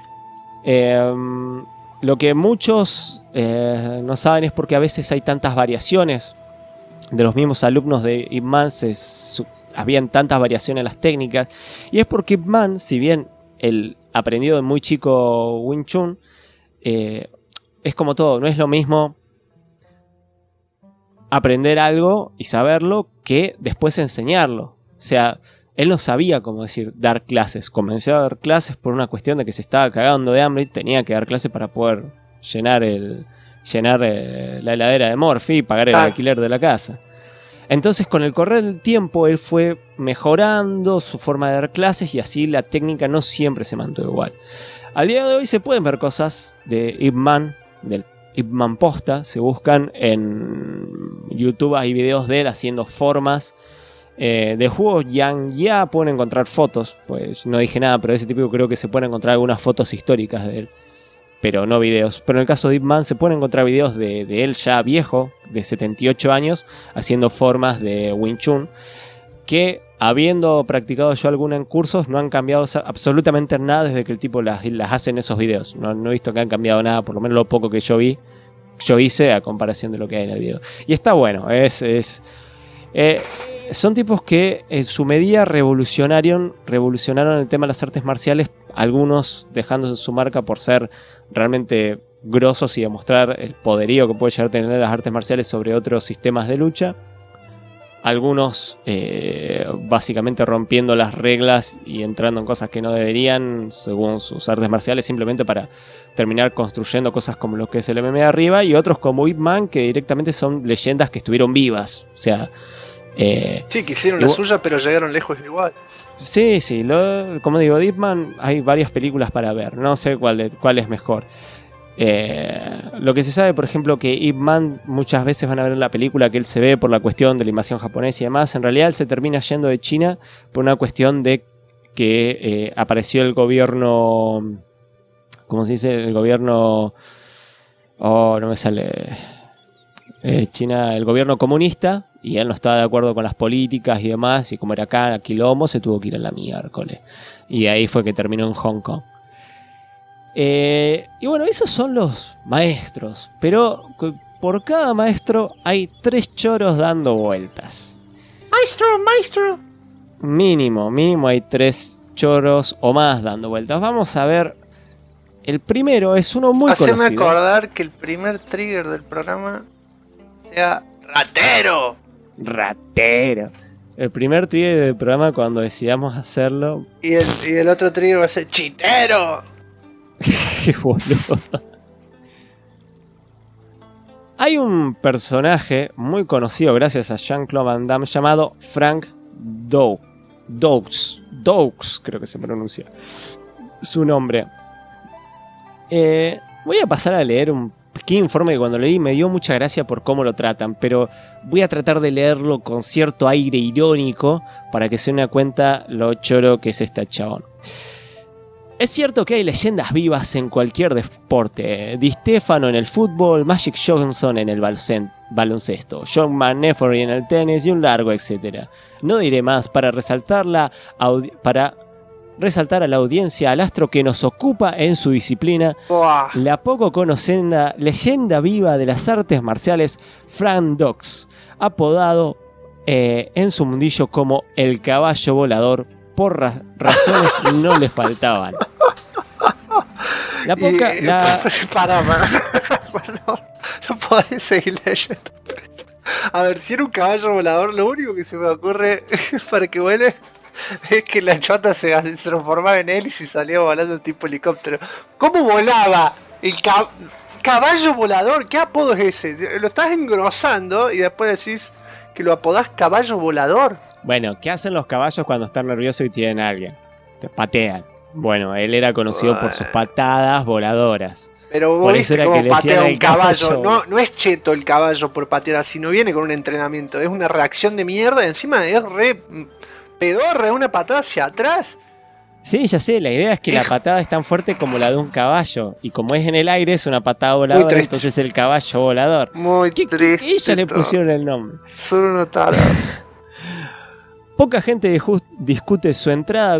Speaker 2: Lo que muchos no saben es porque a veces hay tantas variaciones de los mismos alumnos de Ip Man, habían tantas variaciones en las técnicas, y es porque Ip Man, si bien él aprendió de muy chico Wing Chun, es como todo, no es lo mismo aprender algo y saberlo que después enseñarlo. O sea, él no sabía, como decir, dar clases. Comenzó a dar clases por una cuestión de que se estaba cagando de hambre y tenía que dar clases para poder llenar la heladera de Morphy y pagar el alquiler de la casa. Entonces, con el correr del tiempo, él fue mejorando su forma de dar clases y así la técnica no siempre se mantuvo igual. Al día de hoy se pueden ver cosas de Ip Man, del Ip Man posta. Se buscan en YouTube, hay videos de él haciendo formas de juegos. Ya pueden encontrar fotos, pues no dije nada, pero de ese tipo creo que se pueden encontrar algunas fotos históricas de él, pero no videos. Pero en el caso de Ip Man se pueden encontrar videos de él ya viejo, de 78 años, haciendo formas de Wing Chun, que habiendo practicado yo alguna en cursos, no han cambiado absolutamente nada desde que el tipo las hace en esos videos. No he visto que han cambiado nada, por lo menos lo poco que yo hice a comparación de lo que hay en el video. Y está bueno, son tipos que en su medida revolucionaron el tema de las artes marciales, algunos dejando su marca por ser realmente grosos y demostrar el poderío que puede llegar a tener las artes marciales sobre otros sistemas de lucha. Algunos básicamente rompiendo las reglas y entrando en cosas que no deberían según sus artes marciales, simplemente para terminar construyendo cosas como lo que es el MMA arriba, y otros como Ip Man, que directamente son leyendas que estuvieron vivas. O sea,
Speaker 3: sí, que hicieron la suya, pero llegaron lejos igual.
Speaker 2: Sí, como digo, de Ip Man hay varias películas para ver, no sé cuál es mejor. Lo que se sabe, por ejemplo, que Ip Man muchas veces van a ver en la película que él se ve por la cuestión de la invasión japonesa y demás. En realidad él se termina yendo de China por una cuestión de que apareció el gobierno, ¿cómo se dice? El gobierno, no me sale, China, el gobierno comunista, y él no estaba de acuerdo con las políticas y demás, y como era acá quilombo, se tuvo que ir a la miércoles, y ahí fue que terminó en Hong Kong. Y bueno, esos son los maestros, pero por cada maestro hay 3 choros dando vueltas.
Speaker 3: Maestro.
Speaker 2: Mínimo hay 3 choros o más dando vueltas. Vamos a ver. El primero es uno muy conocido.
Speaker 3: Haceme acordar que el primer trigger del programa sea ratero.
Speaker 2: El primer trigger del programa, cuando decidamos hacerlo.
Speaker 3: Y el otro trigger va a ser chitero.
Speaker 2: Qué boludo. Hay un personaje muy conocido gracias a Jean-Claude Van Damme llamado Frank Dux, creo que se pronuncia. su nombre. Voy a pasar a leer un pequeño informe que cuando leí me dio mucha gracia por cómo lo tratan, pero voy a tratar de leerlo con cierto aire irónico para que se den cuenta lo choro que es este chabón. Es cierto que hay leyendas vivas en cualquier deporte. Di Stefano en el fútbol, Magic Johnson en el baloncesto, John McEnroe en el tenis y un largo etcétera. No diré más para resaltar a la audiencia al astro que nos ocupa en su disciplina,
Speaker 3: Buah.
Speaker 2: la poco conocida leyenda viva de las artes marciales, Frank Dux, apodado en su mundillo como el caballo volador. Por razones no le faltaban. La poca...
Speaker 3: Para, no podés seguir leyendo. A ver, si era un caballo volador, lo único que se me ocurre para que vuele es que la chota se transformaba en él y se salía volando tipo helicóptero. ¿Cómo volaba el caballo volador? ¿Qué apodo es ese? Lo estás engrosando y después decís que lo apodás caballo volador.
Speaker 2: Bueno, ¿qué hacen los caballos cuando están nerviosos y tienen a alguien? Te patean. Bueno, él era conocido por sus patadas voladoras.
Speaker 3: Pero vos viste cómo patea un caballo. No es cheto el caballo por patear así, no viene con un entrenamiento. Es una reacción de mierda. Encima es re pedorra, una patada hacia atrás.
Speaker 2: Sí, ya sé, la idea es que la patada es tan fuerte como la de un caballo. Y como es en el aire, es una patada voladora, entonces el caballo volador.
Speaker 3: Muy triste.
Speaker 2: Ellos le pusieron el nombre.
Speaker 3: Solo notaron.
Speaker 2: Poca gente discute su entramada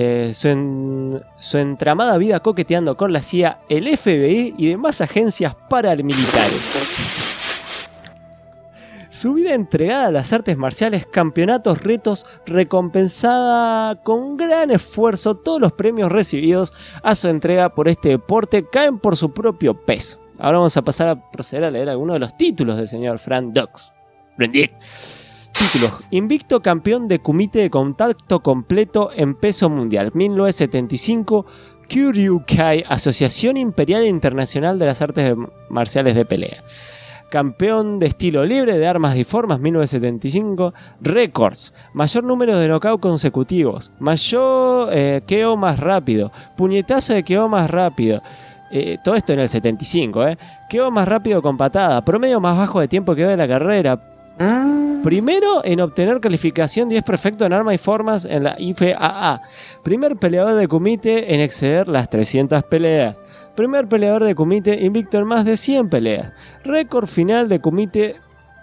Speaker 2: vida coqueteando con la CIA, el FBI y demás agencias paramilitares. Su vida entregada a las artes marciales, campeonatos, retos, recompensada con gran esfuerzo. Todos los premios recibidos a su entrega por este deporte caen por su propio peso. Ahora vamos a proceder a leer algunos de los títulos del señor Frank Dux. Títulos: invicto campeón de kumite de contacto completo en peso mundial, 1975, Kyoryukai, Asociación Imperial Internacional de las Artes Marciales de Pelea. Campeón de estilo libre de armas y formas, 1975, récords, mayor número de knockout consecutivos, mayor KO más rápido, puñetazo de KO más rápido. Todo esto en el 75, KO más rápido con patada, promedio más bajo de tiempo que va de la carrera. Primero en obtener calificación 10 perfecto en armas y formas en la IFAA. Primer peleador de kumite en exceder las 300 peleas. Primer peleador de kumite invicto en más de 100 peleas. Récord final de kumite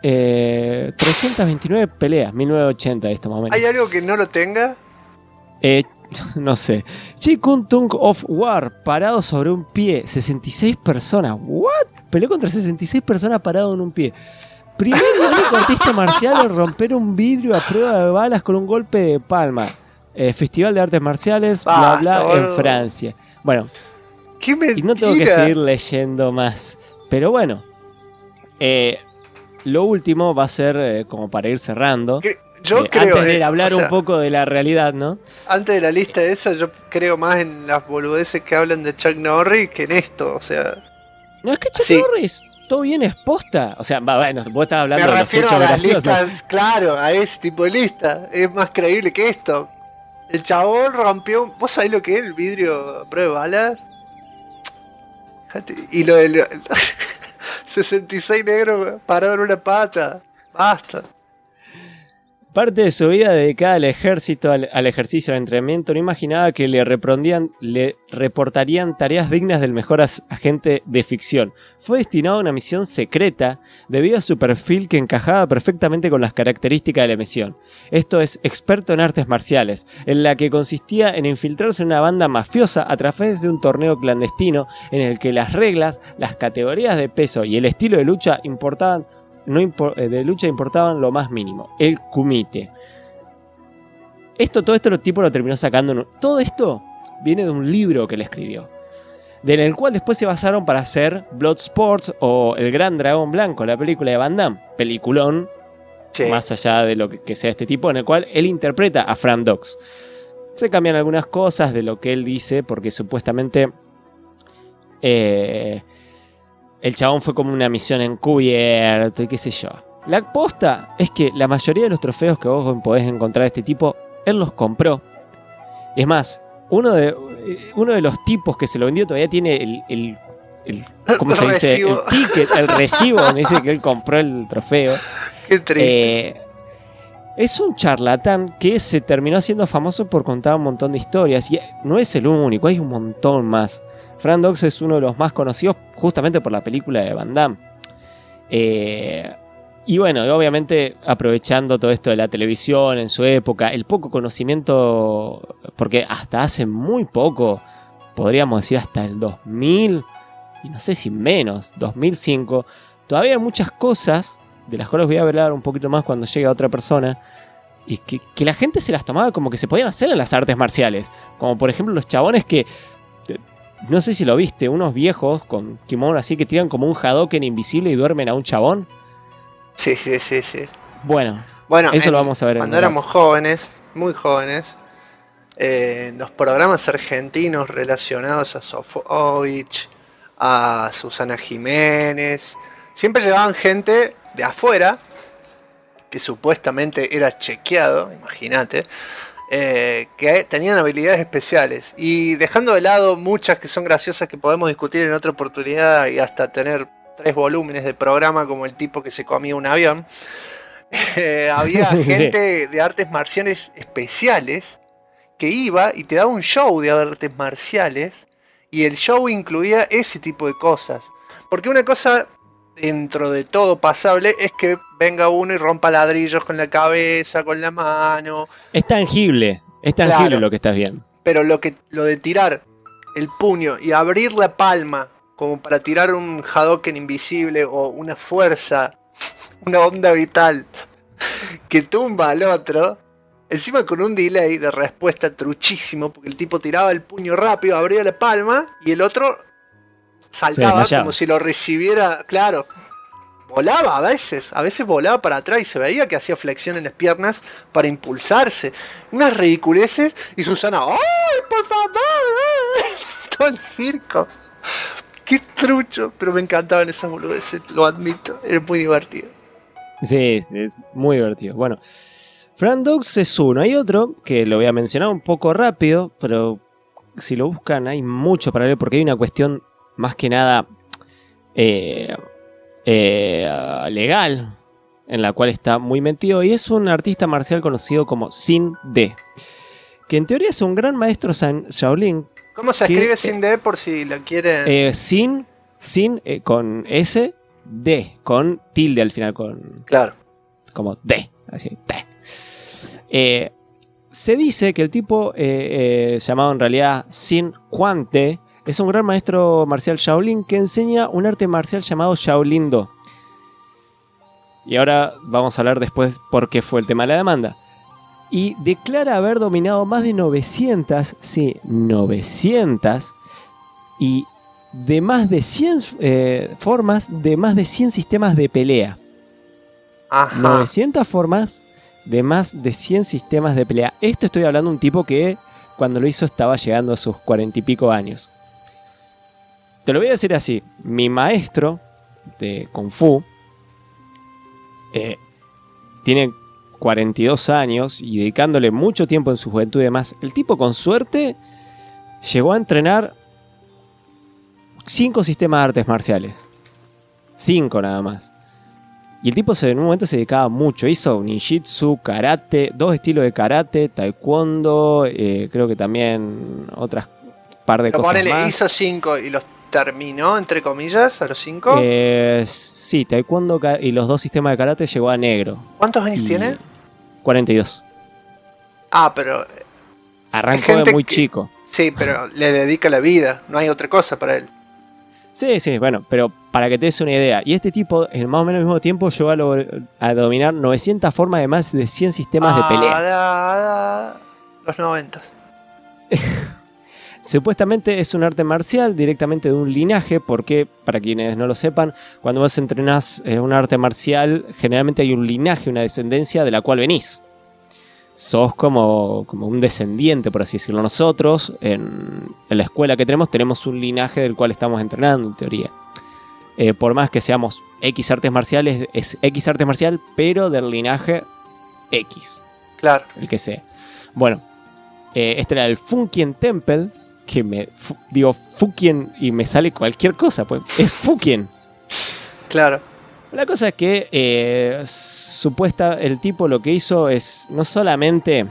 Speaker 2: 329 peleas, 1980 esto más o menos.
Speaker 3: ¿Hay algo que no lo tenga?
Speaker 2: No sé. Chi Kung Tung of War, parado sobre un pie, 66 personas. ¿What? Peleó contra 66 personas parado en un pie. Primer y único artista marcial en romper un vidrio a prueba de balas con un golpe de palma. Festival de Artes Marciales, bla bla, en Francia. Bueno,
Speaker 3: ¡qué mentira!
Speaker 2: Y no tengo que seguir leyendo más. Pero bueno, lo último va a ser como para ir cerrando.
Speaker 3: Yo creo,
Speaker 2: antes de ir a hablar un poco de la realidad, ¿no?
Speaker 3: Antes de la lista esa, yo creo más en las boludeces que hablan de Chuck Norris que en esto, o sea.
Speaker 2: No, es que Chuck Norris todo bien es posta. O sea, bueno, vos estás hablando de los hechos
Speaker 3: a las
Speaker 2: graciosos.
Speaker 3: Listas, claro, a ese tipo de lista. Es más creíble que esto. El chabón rompió. ¿Vos sabés lo que es el vidrio a prueba de balas? Y lo del 66 negros parado en una pata. Basta.
Speaker 2: Parte de su vida dedicada al ejército, al ejercicio del entrenamiento, no imaginaba que le reportarían tareas dignas del mejor agente de ficción. Fue destinado a una misión secreta debido a su perfil que encajaba perfectamente con las características de la misión. Esto es, experto en artes marciales, en la que consistía en infiltrarse en una banda mafiosa a través de un torneo clandestino en el que las reglas, las categorías de peso y el estilo de lucha importaban lo más mínimo, el kumite. Todo esto el tipo lo terminó sacando. Todo esto viene de un libro que él escribió, del cual después se basaron para hacer Bloodsport o El Gran Dragón Blanco, la película de Van Damme, peliculón, sí, más allá de lo que sea este tipo, en el cual él interpreta a Frank Dux. Se cambian algunas cosas de lo que él dice, porque supuestamente el chabón fue como una misión encubierta y qué sé yo. La posta es que la mayoría de los trofeos que vos podés encontrar de este tipo, él los compró. Es más, uno de los tipos que se lo vendió todavía tiene ¿cómo se dice?
Speaker 3: Recibo.
Speaker 2: El ticket, el recibo donde dice que él compró el trofeo.
Speaker 3: Qué triste.
Speaker 2: Es un charlatán que se terminó haciendo famoso por contar un montón de historias. Y no es el único, hay un montón más. Frank Dux es uno de los más conocidos justamente por la película de Van Damme. Y bueno, obviamente aprovechando todo esto de la televisión en su época, el poco conocimiento, porque hasta hace muy poco, podríamos decir hasta el 2000, y no sé si menos, 2005, todavía hay muchas cosas de las cuales voy a hablar un poquito más cuando llegue a otra persona, y que la gente se las tomaba como que se podían hacer en las artes marciales. Como por ejemplo los chabones que, no sé si lo viste, unos viejos con kimono así que tiran como un Hadouken invisible y duermen a un chabón.
Speaker 3: Sí.
Speaker 2: Bueno,
Speaker 3: Bueno,
Speaker 2: eso lo vamos a ver
Speaker 3: cuando éramos jóvenes, muy jóvenes, los programas argentinos relacionados a Sofovich, a Susana Jiménez, siempre llevaban gente de afuera, que supuestamente era chequeado, imagínate, que tenían habilidades especiales. Y dejando de lado muchas que son graciosas que podemos discutir en otra oportunidad y hasta tener 3 volúmenes de programa como el tipo que se comía un avión, había gente de artes marciales especiales que iba y te daba un show de artes marciales y el show incluía ese tipo de cosas. Porque una cosa dentro de todo pasable es que venga uno y rompa ladrillos con la cabeza, con la mano.
Speaker 2: es tangible
Speaker 3: Claro.
Speaker 2: lo que estás viendo.
Speaker 3: Pero lo de tirar el puño y abrir la palma como para tirar un Hadouken invisible o una fuerza, una onda vital que tumba al otro, encima con un delay de respuesta truchísimo, porque el tipo tiraba el puño rápido, abría la palma y el otro saltaba
Speaker 2: desmayaba.
Speaker 3: como si lo recibiera, claro. Volaba a veces volaba para atrás y se veía que hacía flexión en las piernas para impulsarse. Unas ridiculeces y Susana, ¡ay, por favor! Todo el circo. Qué trucho, pero me encantaban esas boludeces, lo admito, era muy divertido.
Speaker 2: Sí, es muy divertido. Bueno, Frank Dux es uno. Hay otro que lo voy a mencionar un poco rápido, pero si lo buscan hay mucho para leer porque hay una cuestión más que nada legal en la cual está muy metido, y es un artista marcial conocido como Sin D, que en teoría es un gran maestro Shaolin.
Speaker 3: ¿Cómo se escribe sin D por si lo quieren?
Speaker 2: Sin con S, D, con tilde al final,
Speaker 3: Claro.
Speaker 2: como D, así, D. Se dice que el tipo, llamado en realidad Sin Quante, es un gran maestro marcial Shaolin que enseña un arte marcial llamado Shaolin Do. Y ahora vamos a hablar después por qué fue el tema de la demanda. Y declara haber dominado más de 900, sí, 900, y de más de 100 formas, de más de 100 sistemas de pelea.
Speaker 3: Ajá.
Speaker 2: 900 formas de más de 100 sistemas de pelea. Esto estoy hablando de un tipo que cuando lo hizo estaba llegando a sus 40 y pico años. Te lo voy a decir así. Mi maestro de Kung Fu tiene 42 años y dedicándole mucho tiempo en su juventud y demás. El tipo con suerte llegó a entrenar 5 sistemas de artes marciales. 5 nada más. Y el tipo en un momento se dedicaba mucho. Hizo ninjitsu, karate, 2 estilos de karate, taekwondo, creo que también otras par de
Speaker 3: Pero
Speaker 2: cosas
Speaker 3: ponele,
Speaker 2: más.
Speaker 3: hizo 5 y los terminó, entre comillas, a los 5.
Speaker 2: Sí, taekwondo y los 2 sistemas de karate llegó a negro.
Speaker 3: ¿Cuántos años
Speaker 2: Y
Speaker 3: tiene?
Speaker 2: 42.
Speaker 3: Ah, pero
Speaker 2: Arrancó
Speaker 3: gente
Speaker 2: de muy
Speaker 3: que-
Speaker 2: chico.
Speaker 3: sí, pero le dedica la vida, no hay otra cosa para él.
Speaker 2: Sí, bueno, pero para que te des una idea. Y este tipo, en más o menos el mismo tiempo, llegó a dominar 900 formas de más de 100 sistemas de pelea.
Speaker 3: Los 90.
Speaker 2: Supuestamente es un arte marcial directamente de un linaje, porque, para quienes no lo sepan, cuando vos entrenás un arte marcial, generalmente hay un linaje, una descendencia de la cual venís. Sos como un descendiente, por así decirlo. Nosotros, en la escuela que tenemos un linaje del cual estamos entrenando, en teoría. Por más que seamos X artes marciales, es X arte marcial, pero del linaje X,
Speaker 3: Claro.
Speaker 2: el que sea. Bueno, este era el Funkien Temple, digo Fukien y me sale cualquier cosa, pues es Fukien.
Speaker 3: Claro.
Speaker 2: La cosa es que el tipo lo que hizo es no solamente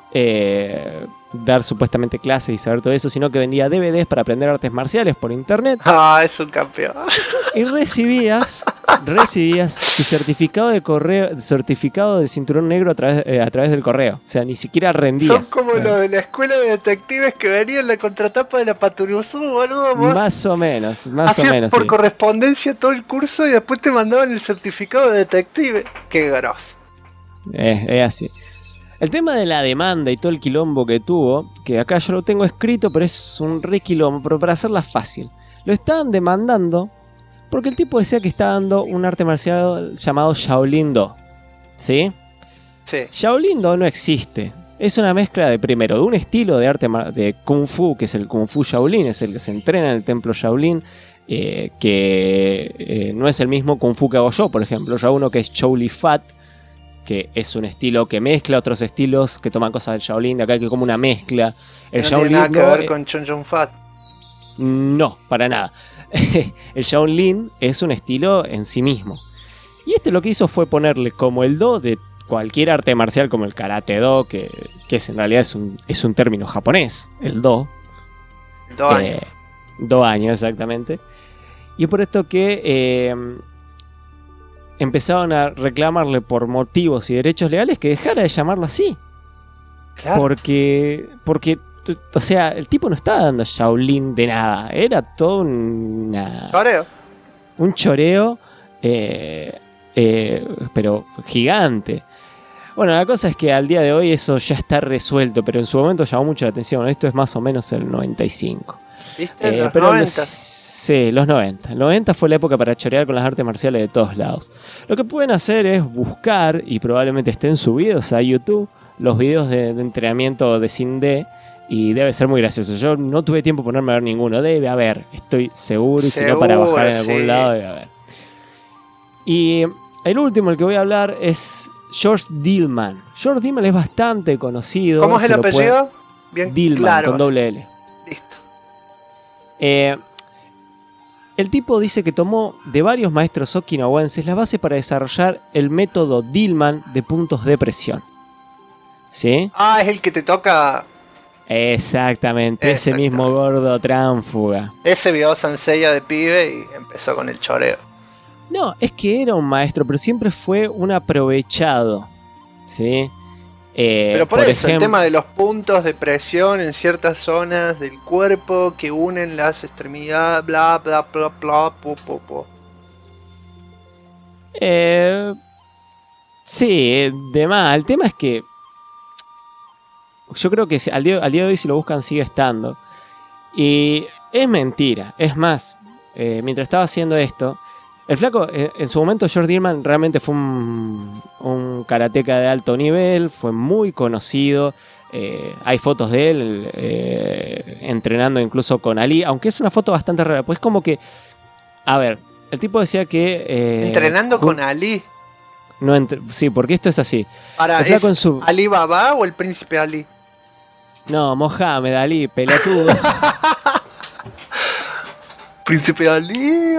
Speaker 2: dar supuestamente clases y saber todo eso, sino que vendía DVDs para aprender artes marciales por internet.
Speaker 3: Ah, es un campeón.
Speaker 2: Y recibías tu certificado de cinturón negro a través del correo. O sea, ni siquiera rendías.
Speaker 3: Son como los de la escuela de detectives que venían en la contratapa de la Paturuzú, boludo.
Speaker 2: Más o menos.
Speaker 3: Hacías por
Speaker 2: Sí.
Speaker 3: correspondencia todo el curso y después te mandaban el certificado de detective. Qué grosso.
Speaker 2: Es así. El tema de la demanda y todo el quilombo que tuvo, que acá yo lo tengo escrito, pero es un re quilombo, pero para hacerla fácil. Lo estaban demandando porque el tipo decía que está dando un arte marcial llamado Shaolin Do. ¿Sí?
Speaker 3: Sí.
Speaker 2: Shaolin Do no existe. Es una mezcla de un estilo de arte de Kung Fu, que es el Kung Fu Shaolin, es el que se entrena en el templo Shaolin, que no es el mismo Kung Fu que hago yo, por ejemplo. Yo hago uno que es Shaolin Fat, que es un estilo que mezcla otros estilos, que toman cosas del Shaolin, de acá que como una mezcla. El
Speaker 3: No
Speaker 2: Shaolin
Speaker 3: tiene nada que
Speaker 2: Do,
Speaker 3: ver con Chon Chon Fat.
Speaker 2: no, para nada. El Shaolin es un estilo en sí mismo. Y lo que hizo fue ponerle como el Do de cualquier arte marcial, como el Karate Do, que en realidad es un término japonés, el Do.
Speaker 3: 2 años.
Speaker 2: 2 años, exactamente. Y es por esto que empezaron a reclamarle por motivos y derechos legales que dejara de llamarlo así.
Speaker 3: Claro.
Speaker 2: Porque, o sea, el tipo no estaba dando Shaolin de nada. Era todo
Speaker 3: Choreo.
Speaker 2: un choreo, pero gigante. Bueno, la cosa es que al día de hoy eso ya está resuelto, pero en su momento llamó mucho la atención. Esto es más o menos el 95.
Speaker 3: ¿Viste? Los
Speaker 2: Pero
Speaker 3: 90.
Speaker 2: sí, los 90. El 90 fue la época para chorear con las artes marciales de todos lados. Lo que pueden hacer es buscar, y probablemente estén subidos a YouTube, los videos de entrenamiento de Sindé, y debe ser muy gracioso. Yo no tuve tiempo de ponerme a ver ninguno. Debe haber, estoy seguro, y si no para bajar en algún lado debe haber. Y el último, el que voy a hablar, es George Dillman. George Dillman es bastante conocido.
Speaker 3: ¿Cómo es el apellido? Bien
Speaker 2: Dillman,
Speaker 3: claro.
Speaker 2: con doble L.
Speaker 3: Listo.
Speaker 2: El tipo dice que tomó de varios maestros okinawenses la base para desarrollar el método Dillman de puntos de presión. ¿Sí?
Speaker 3: Ah, es el que te toca.
Speaker 2: Exactamente, ese mismo gordo tránfuga.
Speaker 3: Ese vio Sanseiya de pibe y empezó con el choreo.
Speaker 2: No, es que era un maestro, pero siempre fue un aprovechado. ¿Sí?
Speaker 3: Pero por eso, el tema de los puntos de presión en ciertas zonas del cuerpo que unen las extremidades, bla, bla, bla, bla, po.
Speaker 2: Sí, demás. El tema es que yo creo que al día de hoy, si lo buscan, sigue estando. Y es mentira. Es más, mientras estaba haciendo esto, el flaco, en su momento, George Dillman realmente fue un karateca de alto nivel, fue muy conocido. Hay fotos de él entrenando incluso con Ali, aunque es una foto bastante rara. Pues como que, a ver, el tipo decía que...
Speaker 3: ¿Entrenando con Ali?
Speaker 2: No sí, porque esto es así.
Speaker 3: Ahora,
Speaker 2: El flaco
Speaker 3: ¿es Ali Baba o el príncipe Ali?
Speaker 2: No, Mohamed Ali, pelotudo.
Speaker 3: Príncipe Ali,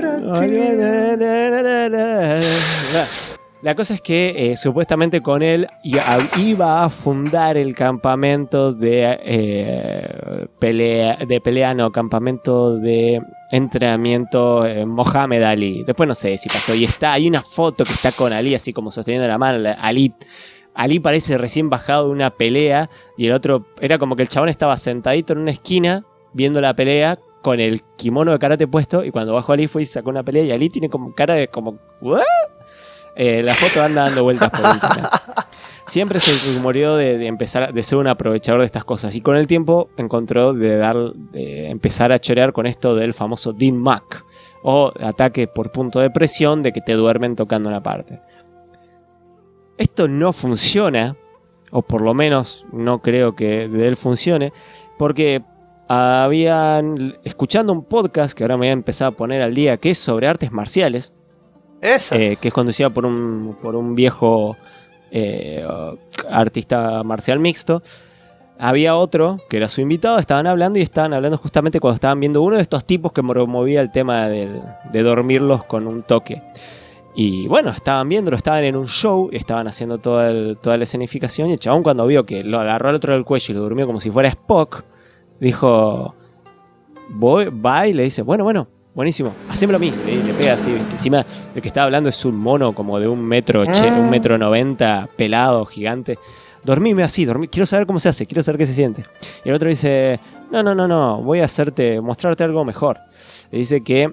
Speaker 2: La cosa es que supuestamente con él iba a fundar el campamento de campamento de entrenamiento Mohamed Ali. Después no sé si pasó. Y hay una foto que está con Ali así como sosteniendo la mano. Ali parece recién bajado de una pelea y el otro era como que el chabón estaba sentadito en una esquina viendo la pelea con el kimono de karate puesto, y cuando bajó Ali fue y sacó una pelea y Ali tiene como cara de como ¿what? La foto anda dando vueltas por internet. Siempre se rumoreó de empezar de ser un aprovechador de estas cosas, y con el tiempo encontró de empezar a chorear con esto del famoso Din Mak, o ataque por punto de presión, de que te duermen tocando una parte. Esto no funciona, o por lo menos no creo que de él funcione, porque escuchando un podcast que ahora me voy a empezar a poner al día, que es sobre artes marciales, que es conducido por un viejo artista marcial mixto. había otro que era su invitado, estaban hablando justamente cuando estaban viendo uno de estos tipos que promovía el tema de dormirlos con un toque. Y bueno, estaban viéndolo, estaban en un show, estaban haciendo toda la escenificación, y el chabón, cuando vio que lo agarró al otro del cuello y lo durmió como si fuera Spock, dijo, va y le dice, bueno, buenísimo, hacémelo a mí. Y le pega así. Encima, el que estaba hablando es un mono como de 1,90 m, pelado, gigante. Dormime así, quiero saber cómo se hace, quiero saber qué se siente. Y el otro dice, no, voy a mostrarte algo mejor. Le dice que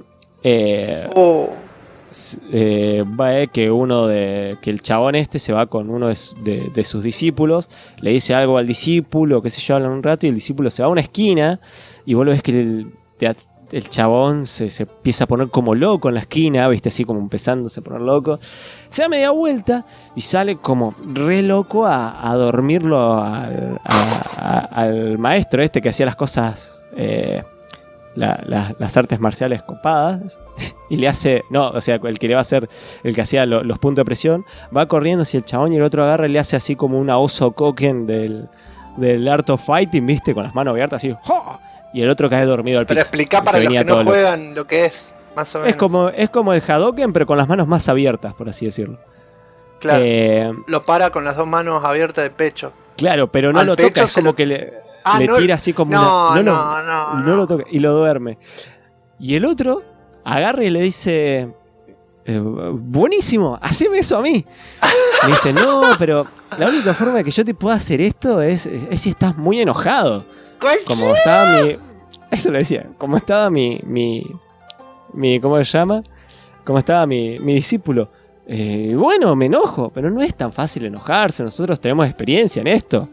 Speaker 2: que el chabón se va con uno de sus discípulos, le dice algo al discípulo, qué sé yo, hablan un rato, y el discípulo se va a una esquina, y vos lo ves que el chabón se empieza a poner como loco en la esquina, viste, así como empezándose a poner loco, se da media vuelta y sale como re loco a dormirlo al maestro que hacía las cosas, las artes marciales copadas, y le hace, el que le va a hacer, el que hacía los puntos de presión, va corriendo hacia el chabón, y el otro agarra y le hace así como una Oso Koken del Art of Fighting, viste, con las manos abiertas así, ¡oh! Y el otro cae dormido al piso.
Speaker 3: Pero explica para los que no juegan lo que es, más o menos.
Speaker 2: Es como el Hadoken, pero con las manos más abiertas, por así decirlo.
Speaker 3: Claro, lo para con las dos manos abiertas de pecho.
Speaker 2: Claro, pero no lo toca, es como que le tira así como no lo toca y lo duerme. Y el otro agarra y le dice, buenísimo, haceme eso a mí. Le dice, no, pero la única forma de que yo te pueda hacer esto es si estás muy enojado. Como estaba eso le decía, como estaba mi ¿cómo se llama? Como estaba mi discípulo. Bueno, me enojo, pero no es tan fácil enojarse, nosotros tenemos experiencia en esto.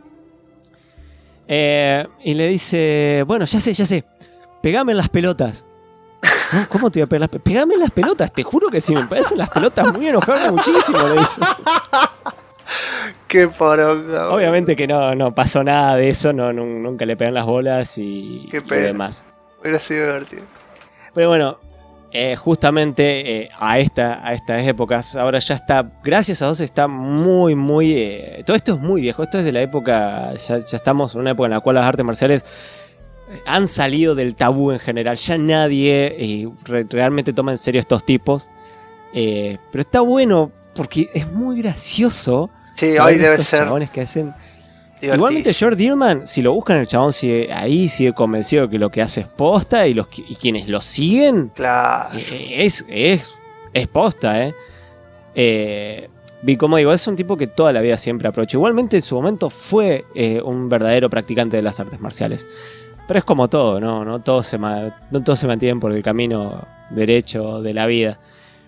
Speaker 2: Y le dice, bueno, ya sé, pegame en las pelotas. ¿No? ¿Cómo te voy a pegar las pelotas? Pegame en las pelotas, te juro que si me pegas en las pelotas muy enojado muchísimo, le dice.
Speaker 3: Qué poronga.
Speaker 2: Obviamente que no pasó nada de eso, nunca le pegan las bolas y demás.
Speaker 3: Hubiera sido divertido.
Speaker 2: Pero bueno, justamente a estas épocas, ahora ya está, gracias a Dios está muy, todo esto es muy viejo, esto es de la época, ya estamos en una época en la cual las artes marciales han salido del tabú en general, ya nadie realmente toma en serio estos tipos, pero está bueno porque es muy gracioso.
Speaker 3: Sí, hoy debe ser
Speaker 2: chabones que hacen. Igualmente George Dillman, si lo buscan, el chabón sigue convencido de que lo que hace es posta, y quienes lo siguen,
Speaker 3: claro,
Speaker 2: es posta, como digo, es un tipo que toda la vida siempre aprovecha. Igualmente en su momento fue un verdadero practicante de las artes marciales. Pero es como todo, no todos se mantienen por el camino derecho de la vida.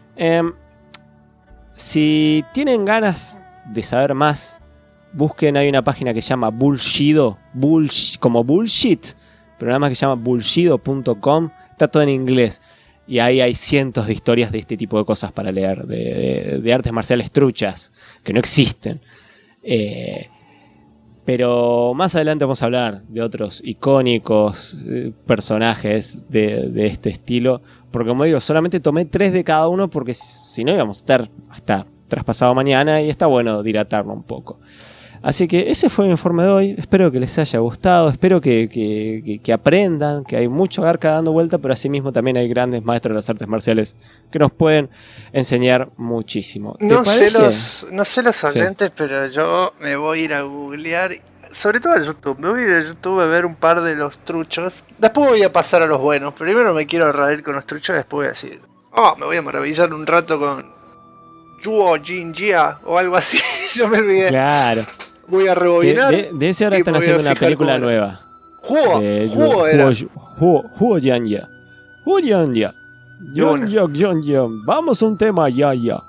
Speaker 2: Si tienen ganas de saber más, busquen, hay una página que se llama Bullshido, como bullshit, pero nada más que se llama bullshido.com, está todo en inglés, y ahí hay cientos de historias de este tipo de cosas para leer, de artes marciales truchas, que no existen. Pero más adelante vamos a hablar de otros icónicos personajes de este estilo, porque como digo, solamente tomé 3 de cada uno, porque si no íbamos a estar hasta traspasado mañana, y está bueno dilatarlo un poco. Así que ese fue mi informe de hoy, espero que les haya gustado, espero que aprendan, que hay mucho garca dando vuelta, pero asimismo también hay grandes maestros de las artes marciales que nos pueden enseñar muchísimo.
Speaker 3: No sé los oyentes, sí, pero yo me voy a ir a googlear, sobre todo a YouTube, me voy a ir a YouTube a ver un par de los truchos, después voy a pasar a los buenos, primero me quiero reír con los truchos, después voy a decir, me voy a maravillar un rato con Yuo Jinjia o algo así, yo me olvidé.
Speaker 2: Claro.
Speaker 3: Voy a rebobinar.
Speaker 2: De ese ahora están haciendo una película nueva.
Speaker 3: Huo
Speaker 2: Jianja. Vamos a un tema, ya.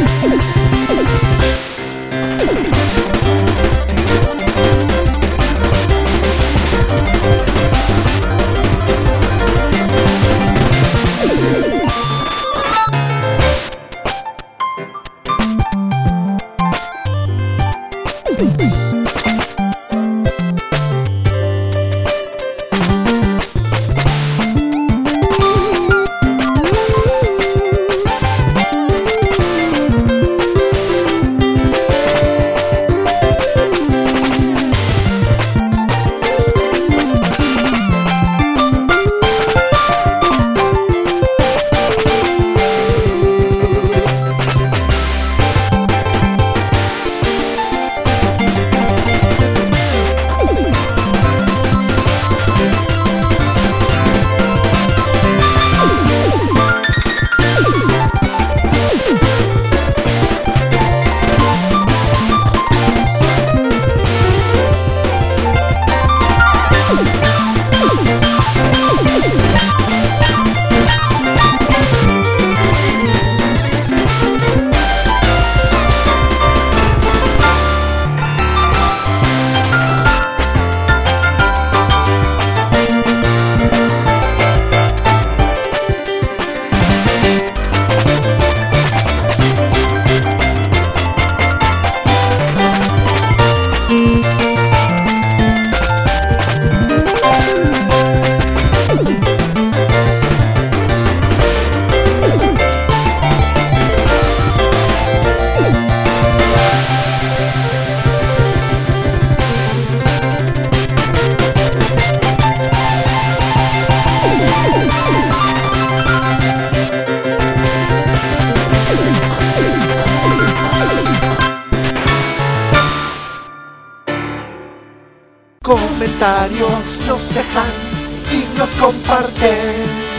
Speaker 1: Comentarios nos dejan y nos comparten.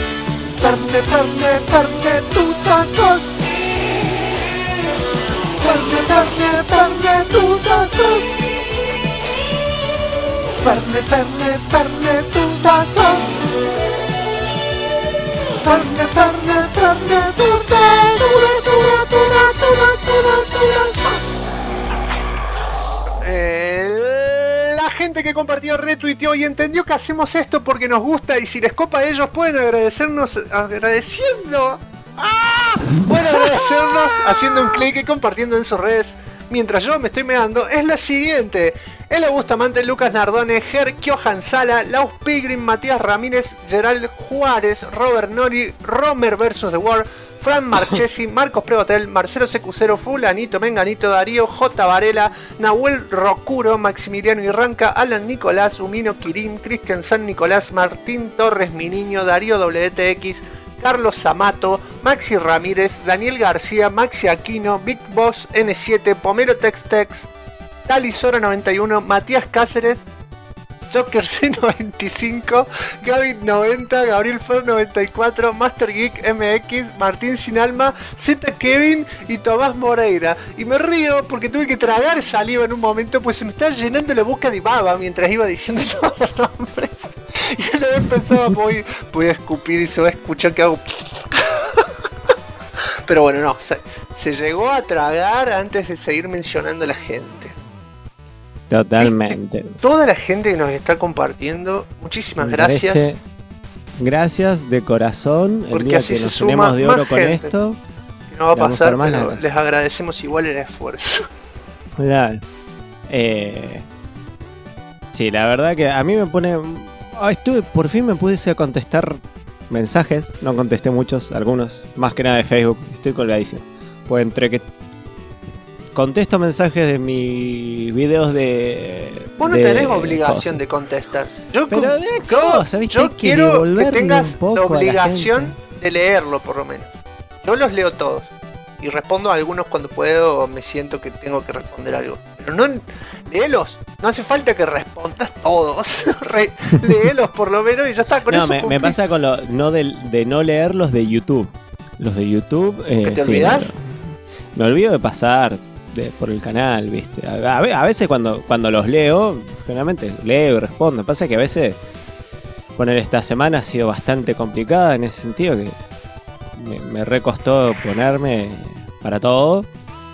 Speaker 1: Ferne, Ferne, Ferne, tutazos. Ferne, Ferne, Ferne, tutazos. Ferne, Ferne, Ferne, tutazos. Ferne, Ferne, Ferne, la gente que compartió, retuiteó y entendió que hacemos esto porque nos gusta, y si les copa a ellos pueden agradecernos agradeciendo. Pueden agradecernos haciendo un clic y compartiendo en sus redes. Mientras yo me estoy meando, es la siguiente: El Bustamante, Lucas Nardone, Ger Kiohan Sala, Laus Pigrim, Matías Ramírez, Gerald Juárez, Robert Nori, Romer vs The War, Fran Marchesi, Marcos Prevotel, Marcelo Secucero, Fulanito, Menganito, Darío, J. Varela, Nahuel Rocuro, Maximiliano Irranca, Alan Nicolás, Humino Quirín, Cristian San Nicolás, Martín Torres, Mi Niño, Darío WTX, Carlos Zamato, Maxi Ramírez, Daniel García, Maxi Aquino, Big Boss N7, Pomero Textex, Talisora 91, Matías Cáceres, Joker C95, Gavit 90, Gabriel Fer 94, Master Geek MX, Martín Sin Alma, Z Kevin y Tomás Moreira. Y me río porque tuve que tragar saliva en un momento, pues se me estaba llenando la boca de baba mientras iba diciendo todos los nombres. Y yo la vez pensaba, voy a escupir y se va a escuchar que hago... Pero bueno, no, se llegó a tragar antes de seguir mencionando a la gente.
Speaker 2: Totalmente.
Speaker 1: Toda la gente que nos está compartiendo, muchísimas gracias.
Speaker 2: Gracias de corazón.
Speaker 1: Porque
Speaker 2: el día
Speaker 1: así
Speaker 2: que
Speaker 1: se
Speaker 2: nos
Speaker 1: suma
Speaker 2: ponemos de oro
Speaker 1: más
Speaker 2: con
Speaker 1: gente.
Speaker 2: esto.
Speaker 1: Que no va a pasar,
Speaker 2: más
Speaker 1: pero
Speaker 2: la...
Speaker 1: les agradecemos igual el esfuerzo.
Speaker 2: Claro. Sí, la verdad que a mí me pone... por fin me puse a contestar mensajes. No contesté muchos, algunos. Más que nada de Facebook. Estoy colgadísimo. Pues entre que... contesto mensajes de mis videos de...
Speaker 1: Vos no tenés obligación de contestar. Yo quiero que tengas la obligación de leerlo, por lo menos. Yo los leo todos. Y respondo a algunos cuando puedo, me siento que tengo que responder algo. Pero no, léelos. No hace falta que respondas todos. Léelos por lo menos y ya está. Con eso
Speaker 2: me pasa con lo de no leer los de YouTube. Los de YouTube...
Speaker 1: ¿Que te olvidás?
Speaker 2: Me olvido de pasar por el canal, ¿viste? A veces cuando los leo, generalmente leo y respondo. Pasa que a veces, poner esta semana ha sido bastante complicada en ese sentido, que me recostó ponerme para todo.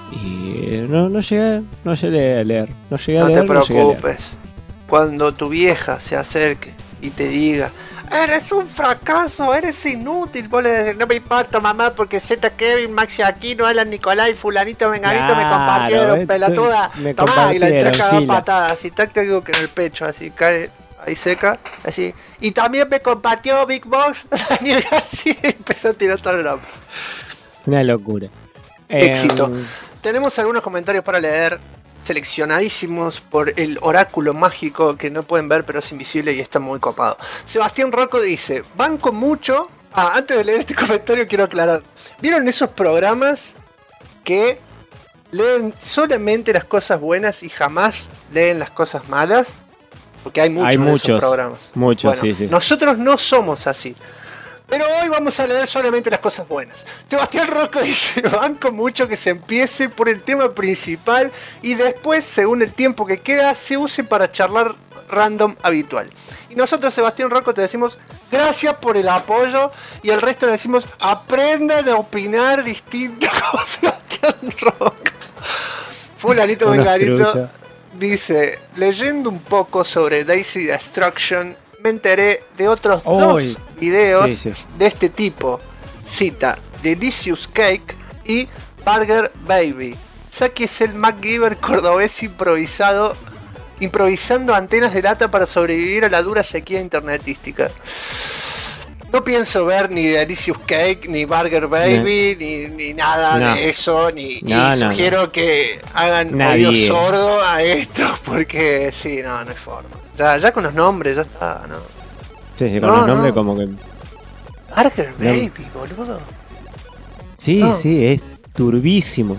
Speaker 2: Y no llegué a leer. No llegué a
Speaker 3: No
Speaker 2: leer.
Speaker 3: te
Speaker 2: no llegué a leer.
Speaker 3: preocupes. Cuando tu vieja se acerque y te diga: eres un fracaso, eres inútil, vos le decís: no me importa, mamá, porque Z Kevin, Maxi Aquino, Alan Nicolai, fulanito, venganito me compartieron, pelotuda. Tomá, y la entras cagada patada, así táctico que en el pecho, así cae ahí seca, así. Y también me compartió Big Box, Daniel García, y empezó a tirar todo el nombre.
Speaker 2: Una locura.
Speaker 3: Éxito. Tenemos algunos comentarios para leer, seleccionadísimos por el oráculo mágico que no pueden ver, pero es invisible y está muy copado. Sebastián Rocco dice: banco mucho. Antes de leer este comentario quiero aclarar. ¿Vieron esos programas que leen solamente las cosas buenas y jamás leen las cosas malas? Porque hay muchos de esos programas.
Speaker 2: Muchos,
Speaker 3: bueno,
Speaker 2: sí.
Speaker 3: Nosotros no somos así. Pero hoy vamos a leer solamente las cosas buenas. Sebastián Rocco dice: banco mucho que se empiece por el tema principal y después, según el tiempo que queda, se use para charlar random habitual. Y nosotros, Sebastián Rocco, te decimos: gracias por el apoyo. Y el resto le decimos: aprendan a opinar distinto como Sebastián Rocco. Fulanito Vengarito dice: leyendo un poco sobre Daisy Destruction, me enteré de otros dos videos de este tipo. Cita: Delicious Cake y Burger Baby. Saki es el MacGyver cordobés improvisando antenas de lata para sobrevivir a la dura sequía internetística. No pienso ver ni Delicious Cake, ni Burger Baby, ni nada de eso, ni sugiero que hagan oído sordo a esto, porque sí, no hay forma. Ya con los nombres, ya está, ¿no?
Speaker 2: Sí, con los nombres como que...
Speaker 3: Burger Baby, boludo.
Speaker 2: Sí, es turbísimo.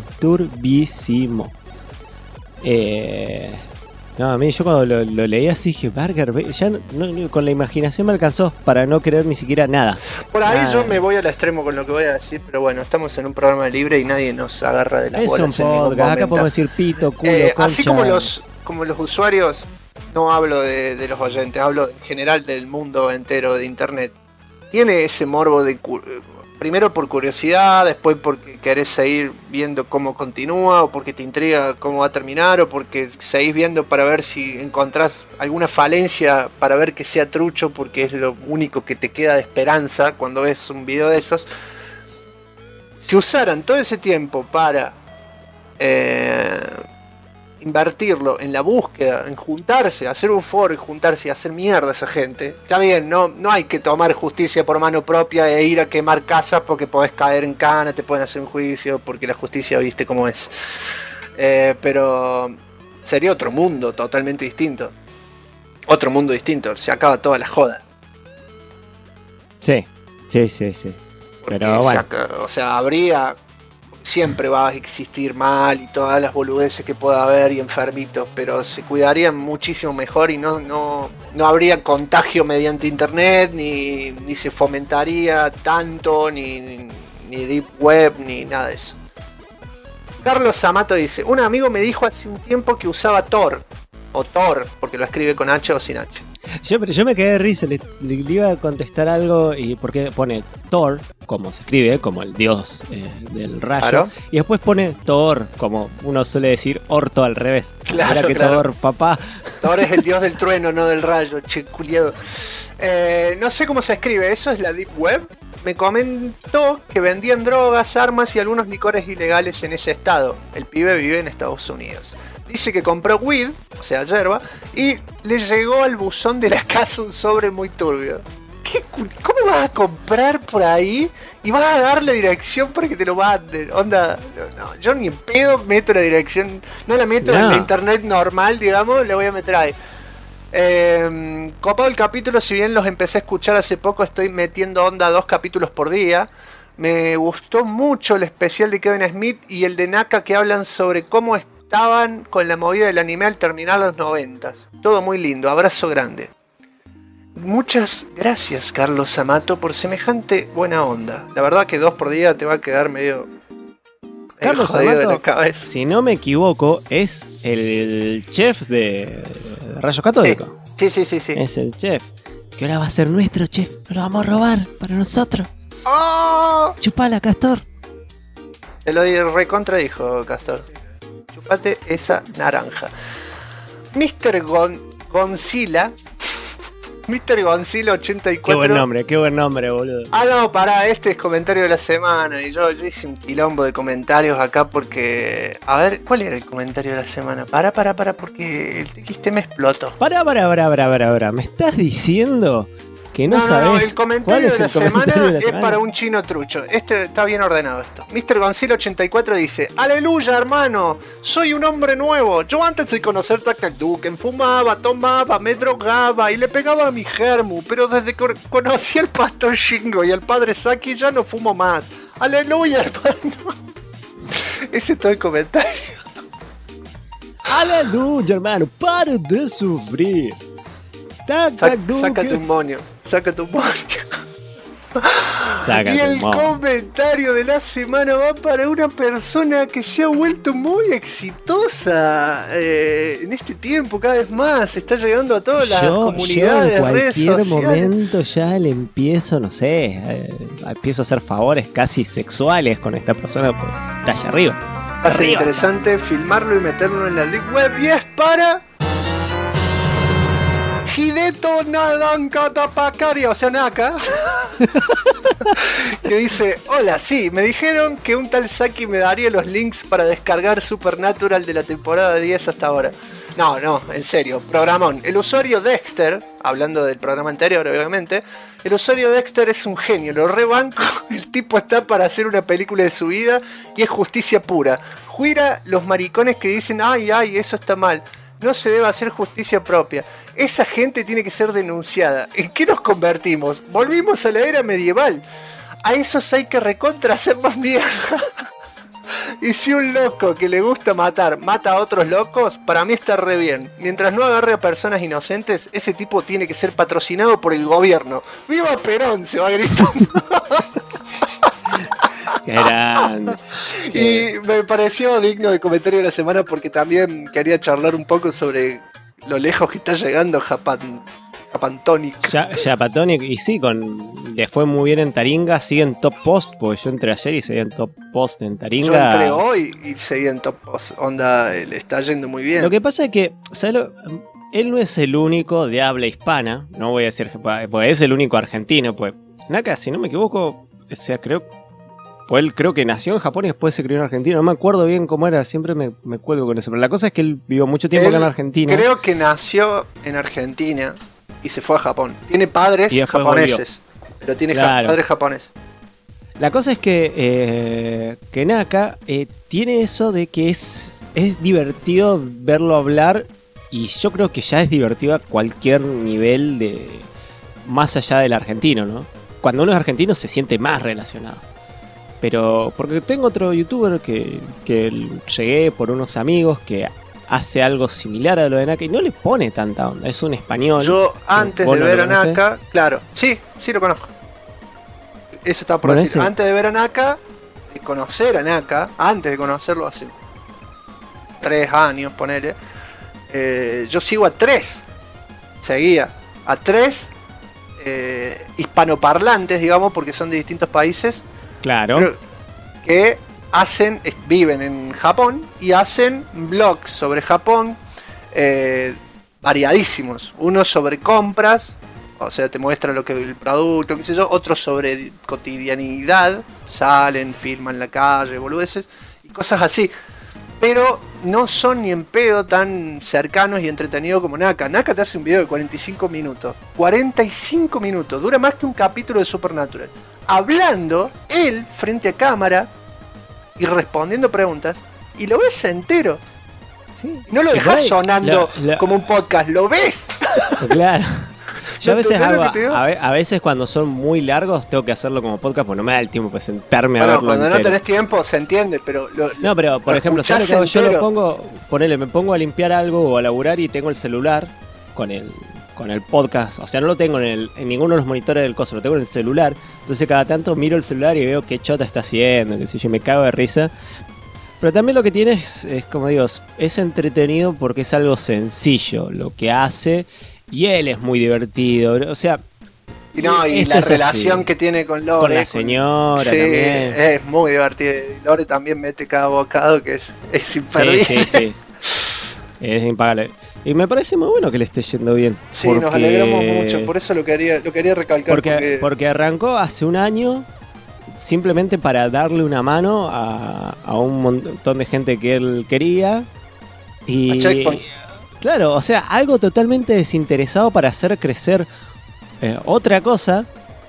Speaker 2: No, a mí yo cuando lo leí así dije: Burger Baby, ya con la imaginación me alcanzó para no creer ni siquiera nada.
Speaker 3: Por ahí yo me voy al extremo con lo que voy a decir, pero bueno, estamos en un programa libre y nadie nos agarra de las bolas en ningún momento.
Speaker 2: Acá podemos decir pito, culo, concha.
Speaker 3: Así como los usuarios, no hablo de los oyentes, hablo en general del mundo entero de internet. Tiene ese morbo de... Primero por curiosidad, después porque querés seguir viendo cómo continúa, o porque te intriga cómo va a terminar, o porque seguís viendo para ver si encontrás alguna falencia para ver que sea trucho, porque es lo único que te queda de esperanza cuando ves un video de esos. Si usaran todo ese tiempo para invertirlo en la búsqueda, en juntarse, hacer un foro y juntarse y hacer mierda a esa gente. Está bien, no hay que tomar justicia por mano propia e ir a quemar casas porque podés caer en cana, te pueden hacer un juicio, porque la justicia viste cómo es. Pero sería otro mundo totalmente distinto. Otro mundo distinto, se acaba toda la joda.
Speaker 2: Sí.
Speaker 3: Porque
Speaker 2: pero bueno.
Speaker 3: Habría... Siempre va a existir mal y todas las boludeces que pueda haber y enfermitos, pero se cuidarían muchísimo mejor y no habría contagio mediante internet, ni se fomentaría tanto, ni deep web, ni nada de eso. Carlos Amato dice: un amigo me dijo hace un tiempo que usaba Tor, o Tor, porque lo escribe con H o sin H.
Speaker 2: Yo me quedé de risa, le iba a contestar algo y porque pone Thor, como se escribe, como el dios del rayo, claro. Y después pone Thor, como uno suele decir, orto al revés.
Speaker 3: Claro,
Speaker 2: que
Speaker 3: claro.
Speaker 2: Thor, papá.
Speaker 3: Thor es el dios del trueno, no del rayo, che, culiado. No sé cómo se escribe, ¿eso es la Deep Web? Me comentó que vendían drogas, armas y algunos licores ilegales en ese estado. El pibe vive en Estados Unidos. Dice que compró weed, o sea, yerba, y le llegó al buzón de la casa un sobre muy turbio. ¿Cómo vas a comprar por ahí y vas a darle dirección para que te lo manden? Onda, no, yo ni en pedo meto la dirección, no la meto en la internet normal, digamos, la voy a meter ahí. Copado el capítulo, si bien los empecé a escuchar hace poco, estoy metiendo onda 2 capítulos por día. Me gustó mucho el especial de Kevin Smith y el de Naka que hablan sobre cómo estaban con la movida del anime al terminar los 90s. Todo muy lindo, abrazo grande. Muchas gracias, Carlos Amato, por semejante buena onda. La verdad que 2 por día te va a quedar medio
Speaker 2: Carlos
Speaker 3: jodido
Speaker 2: Amato,
Speaker 3: de la cabeza.
Speaker 2: Si no me equivoco, es el chef de Rayos Catódicos.
Speaker 3: Sí.
Speaker 2: Es el chef. Que ahora va a ser nuestro chef. Lo vamos a robar para nosotros.
Speaker 3: ¡Oh!
Speaker 2: Chupala, Castor.
Speaker 3: Te lo recontradijo, Castor. Chupate esa naranja. Mr. Godzilla. Mr. Godzilla 84.
Speaker 2: Qué buen nombre, boludo.
Speaker 3: Ah, no, pará, este es comentario de la semana. Y yo hice un quilombo de comentarios acá porque... A ver, ¿cuál era el comentario de la semana? Pará, porque el TXT me explotó.
Speaker 2: Pará. ¿Me estás diciendo que no sabes?
Speaker 3: No, el comentario de la semana es para un chino trucho. Este está bien ordenado esto. Mr. Godzilla 84 dice: ¡Aleluya, hermano! Soy un hombre nuevo. Yo antes de conocer Taktakuken fumaba, tomaba, me drogaba y le pegaba a mi germu. Pero desde que conocí al pastor Shingo y al padre Saki ya no fumo más. ¡Aleluya, hermano! Ese es todo el comentario.
Speaker 2: ¡Aleluya, hermano! ¡Para de sufrir!
Speaker 3: Sácate un moño. Y el comentario de la semana va para una persona que se ha vuelto muy exitosa en este tiempo, cada vez más. Está llegando a todas las comunidades de redes sociales.
Speaker 2: En cualquier momento ya le empiezo, no sé, empiezo a hacer favores casi sexuales con esta persona porque está allá arriba.
Speaker 3: Va a ser interesante filmarlo y meterlo en la deep web. Y es para... Hideto Nadanka Tapakaria, o sea, Naka, que dice: hola, sí, me dijeron que un tal Saki me daría los links para descargar Supernatural de la temporada 10 hasta ahora. No, en serio, programón. El usuario Dexter, hablando del programa anterior, obviamente, el usuario Dexter es un genio, lo rebanco. El tipo está para hacer una película de su vida y es justicia pura. Juira los maricones que dicen: ay, eso está mal. No se debe hacer justicia propia. Esa gente tiene que ser denunciada. ¿En qué nos convertimos? Volvimos a la era medieval. A esos hay que recontra hacernos mierda. Y si un loco que le gusta matar mata a otros locos, para mí está re bien. Mientras no agarre a personas inocentes, ese tipo tiene que ser patrocinado por el gobierno. ¡Viva Perón! Se va gritando.
Speaker 2: ¡Qué grande!
Speaker 3: Y me pareció digno de comentario de la semana porque también quería charlar un poco sobre lo lejos que está llegando Japantonic.
Speaker 2: Japantonic, y sí, le fue muy bien en Taringa, sigue en top post, porque yo entré ayer y seguí en top post en Taringa.
Speaker 3: Yo entré hoy y seguí en top post, onda, le está yendo muy bien.
Speaker 2: Lo que pasa es que, ¿sabes él no es el único de habla hispana, no voy a decir, pues es el único argentino, pues Naka, si no me equivoco, o sea, pues él creo que nació en Japón y después se crió en Argentina. No me acuerdo bien cómo era, siempre me cuelgo con eso. Pero la cosa es que él vivió mucho tiempo acá en Argentina.
Speaker 3: Creo que nació en Argentina y se fue a Japón. Tiene padres japoneses, pero tiene padres japoneses.
Speaker 2: La cosa es que Naka tiene eso de que es divertido verlo hablar. Y yo creo que ya es divertido a cualquier nivel más allá del argentino, ¿no? Cuando uno es argentino se siente más relacionado. Pero porque tengo otro youtuber que llegué por unos amigos que hace algo similar a lo de Naka y no le pone tanta onda. Es un español.
Speaker 3: Yo antes de ver a Naka, claro, sí lo conozco. Eso está por decir. Antes de ver a Naka, de conocer a Naka, antes de conocerlo hace 3 años, ponele. Yo sigo a 3. Seguía a 3 hispanoparlantes, digamos, porque son de distintos países.
Speaker 2: Claro.
Speaker 3: Que viven en Japón y hacen blogs sobre Japón variadísimos. Uno sobre compras, o sea, te muestra lo que el producto, qué sé yo. Otro sobre cotidianidad, salen, filman la calle, boludeces y cosas así. Pero no son ni en pedo tan cercanos y entretenidos como Naka. Naka te hace un video de 45 minutos. 45 minutos, dura más que un capítulo de Supernatural. Hablando, él, frente a cámara, y respondiendo preguntas, y lo ves entero.
Speaker 2: Sí.
Speaker 3: No lo dejas sonando como un podcast, lo ves.
Speaker 2: Claro. Yo a veces cuando son muy largos tengo que hacerlo como podcast porque no me da el tiempo para sentarme a verlo
Speaker 3: cuando
Speaker 2: entero.
Speaker 3: No tenés tiempo se entiende, pero...
Speaker 2: No, pero por ejemplo, ¿sabes lo que yo lo pongo? Me pongo a limpiar algo o a laburar y tengo el celular con el podcast, o sea, no lo tengo en ninguno de los monitores del coso, lo tengo en el celular, entonces cada tanto miro el celular y veo qué chota está haciendo, que si yo me cago de risa. Pero también lo que tiene es como digo, es entretenido porque es algo sencillo lo que hace y él es muy divertido, o sea,
Speaker 3: Y no, y
Speaker 2: Esto
Speaker 3: la
Speaker 2: es
Speaker 3: relación
Speaker 2: así.
Speaker 3: que tiene con Lore.
Speaker 2: Con la señora
Speaker 3: Sí,
Speaker 2: también.
Speaker 3: es muy divertido. Y Lore también mete cada bocado que es imperdible.
Speaker 2: Sí. Es impagable. Y me parece muy bueno que le esté yendo bien.
Speaker 3: Sí, nos alegramos mucho. Por eso lo quería recalcar.
Speaker 2: Porque arrancó hace un año simplemente para darle una mano a un montón de gente que él quería. Y
Speaker 3: A Checkpoint.
Speaker 2: claro, o sea, algo totalmente desinteresado para hacer crecer otra cosa.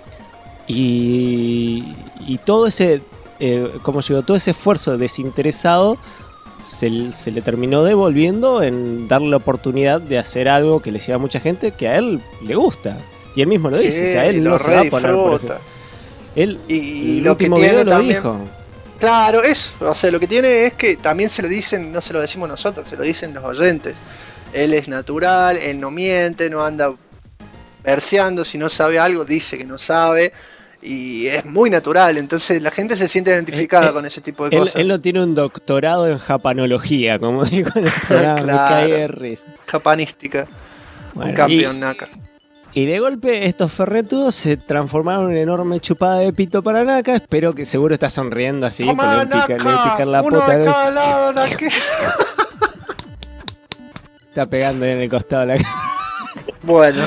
Speaker 2: Y todo ese, como llegó, todo ese esfuerzo desinteresado se le terminó devolviendo en darle la oportunidad de hacer algo que le lleva a mucha gente que a él le gusta. Y él mismo lo dice, o sea, él no se va a poner por ejemplo. Él
Speaker 3: Y
Speaker 2: el
Speaker 3: lo que
Speaker 2: último
Speaker 3: tiene
Speaker 2: video lo
Speaker 3: también,
Speaker 2: dijo.
Speaker 3: claro, eso. O sea, lo que tiene es que también se lo dicen, no se lo decimos nosotros, se lo dicen los oyentes. Él es natural, él no miente, no anda verseando, si no sabe algo, dice que no sabe. Y es muy natural, entonces la gente se siente identificada con ese tipo de cosas.
Speaker 2: Él no tiene un doctorado en japanología, como dijo en el programa,
Speaker 3: Claro.
Speaker 2: me caí de risa.
Speaker 3: Japanística.
Speaker 2: Bueno,
Speaker 3: Un campeón, Naka.
Speaker 2: Y de golpe estos ferretudos se transformaron en enorme chupada de pito para Naka. Espero que seguro está sonriendo así, porque
Speaker 3: Toma,
Speaker 2: le voy a
Speaker 3: Naka,
Speaker 2: picar la
Speaker 3: uno
Speaker 2: pota.
Speaker 3: de cada lado, Naka.
Speaker 2: Está pegando en el costado de la cara.
Speaker 3: Bueno.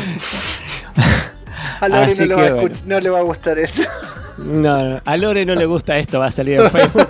Speaker 3: A Lore
Speaker 2: Así
Speaker 3: no,
Speaker 2: que bueno.
Speaker 3: no le va a gustar esto.
Speaker 2: No, a Lore no le gusta esto, va a salir en Facebook.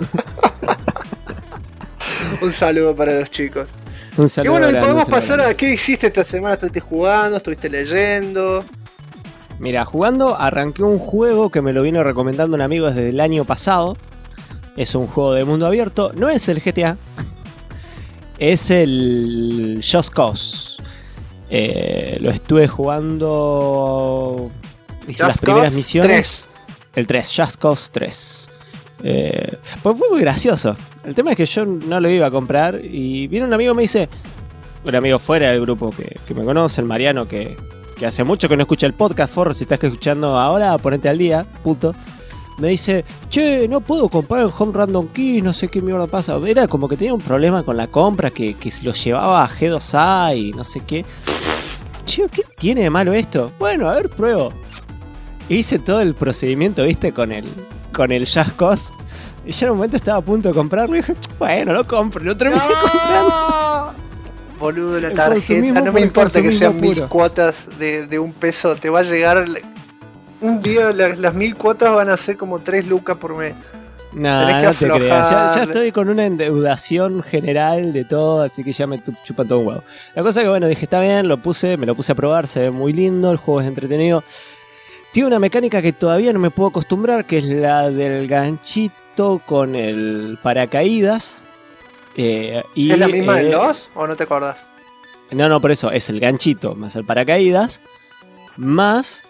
Speaker 3: Un saludo para los chicos.
Speaker 2: Un
Speaker 3: Y
Speaker 2: saludo
Speaker 3: bueno, y
Speaker 2: grande,
Speaker 3: podemos
Speaker 2: un saludo
Speaker 3: pasar
Speaker 2: grande.
Speaker 3: a qué hiciste esta semana. ¿Estuviste jugando? ¿Estuviste leyendo?
Speaker 2: Mira, jugando arranqué un juego que me lo vino recomendando un amigo desde el año pasado. Es un juego de mundo abierto. No es el GTA. Es el Just Cause. Lo estuve jugando... Hice las primeras misiones.
Speaker 3: 3.
Speaker 2: El 3, Just Cause 3. Pues fue muy gracioso. El tema es que yo no lo iba a comprar y viene un amigo y me dice, un amigo fuera del grupo que me conoce, el Mariano, que hace mucho que no escucha el podcast, Forro, si estás escuchando ahora, ponete al día, puto. Me dice, che, no puedo comprar el Home Random Keys, no sé qué mierda pasa. Era como que tenía un problema con la compra, que se lo llevaba a G2A y no sé qué. Che, ¿qué tiene de malo esto? Bueno, a ver, pruebo. Hice todo el procedimiento, viste, con el Just Cause. Y ya en un momento estaba a punto de comprarlo y dije, bueno, lo compro, lo terminé comprando.
Speaker 3: Boludo, la
Speaker 2: El
Speaker 3: tarjeta.
Speaker 2: consumismo
Speaker 3: No
Speaker 2: por
Speaker 3: me
Speaker 2: el
Speaker 3: importa que sean
Speaker 2: consumismo
Speaker 3: 1000
Speaker 2: puro.
Speaker 3: cuotas de $1. Te va a llegar. Un día las 1000 cuotas van a ser como 3 lucas por mes.
Speaker 2: No,
Speaker 3: Tenés que
Speaker 2: no te creas. Ya
Speaker 3: aflojar.
Speaker 2: estoy con una endeudación general de todo, así que ya me chupa todo un huevo. La cosa que, bueno, dije, está bien, me lo puse a probar, se ve muy lindo, el juego es entretenido. Tiene una mecánica que todavía no me puedo acostumbrar, que es la del ganchito con el paracaídas. Y,
Speaker 3: ¿Es la misma del 2 o no te acordás?
Speaker 2: No, por eso, es el ganchito más el paracaídas, más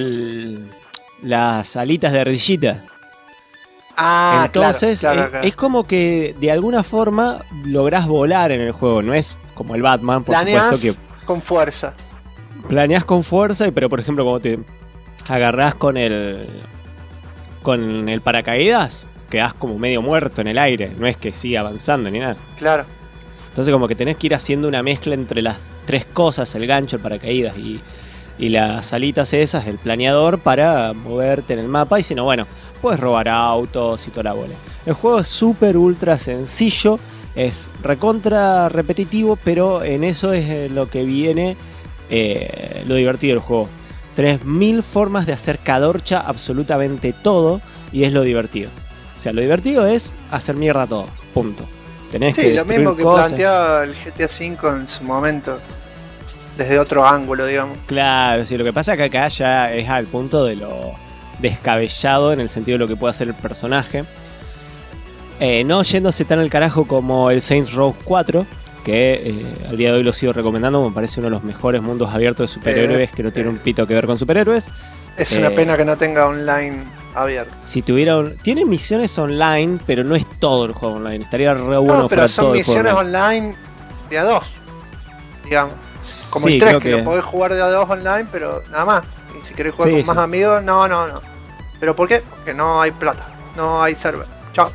Speaker 2: las alitas de ardillita.
Speaker 3: Ah,
Speaker 2: Entonces
Speaker 3: claro.
Speaker 2: es como que de alguna forma lográs volar en el juego, no es como el Batman, por
Speaker 3: Planeás
Speaker 2: supuesto que
Speaker 3: con fuerza.
Speaker 2: planeás con fuerza, pero por ejemplo como te agarrás con el paracaídas, quedás como medio muerto en el aire, no es que siga avanzando ni nada.
Speaker 3: Claro.
Speaker 2: Entonces como que tenés que ir haciendo una mezcla entre las tres cosas, el gancho, el paracaídas y las alitas esas, el planeador, para moverte en el mapa. Y si no, bueno, puedes robar autos y toda la bola. El juego es súper ultra sencillo, es recontra repetitivo, pero en eso es lo que viene lo divertido del juego. 3000 formas de hacer cadorcha absolutamente todo, y es lo divertido. O sea, lo divertido es hacer mierda todo, punto. Tenés que
Speaker 3: Sí, lo
Speaker 2: destruir
Speaker 3: mismo que
Speaker 2: cosas.
Speaker 3: planteaba el GTA V en su momento. Desde otro ángulo, digamos.
Speaker 2: Claro, sí, lo que pasa es que acá ya es al punto de lo descabellado en el sentido de lo que puede hacer el personaje. No yéndose tan al carajo como el Saints Row 4, que al día de hoy lo sigo recomendando, me parece uno de los mejores mundos abiertos de superhéroes que no tiene un pito que ver con superhéroes.
Speaker 3: Es una pena que no tenga online abierto.
Speaker 2: Si tuviera tiene misiones online, pero no es todo el juego online. Estaría re bueno
Speaker 3: No,
Speaker 2: fuera
Speaker 3: pero
Speaker 2: todo
Speaker 3: son
Speaker 2: el juego
Speaker 3: misiones online de a dos, digamos. Como
Speaker 2: Sí,
Speaker 3: el 3,
Speaker 2: creo
Speaker 3: que lo podés jugar de a 2 online, pero nada más. Y si querés jugar
Speaker 2: Sí,
Speaker 3: con
Speaker 2: sí.
Speaker 3: más amigos, no. ¿Pero por qué? Porque no hay plata, no hay server. Chao.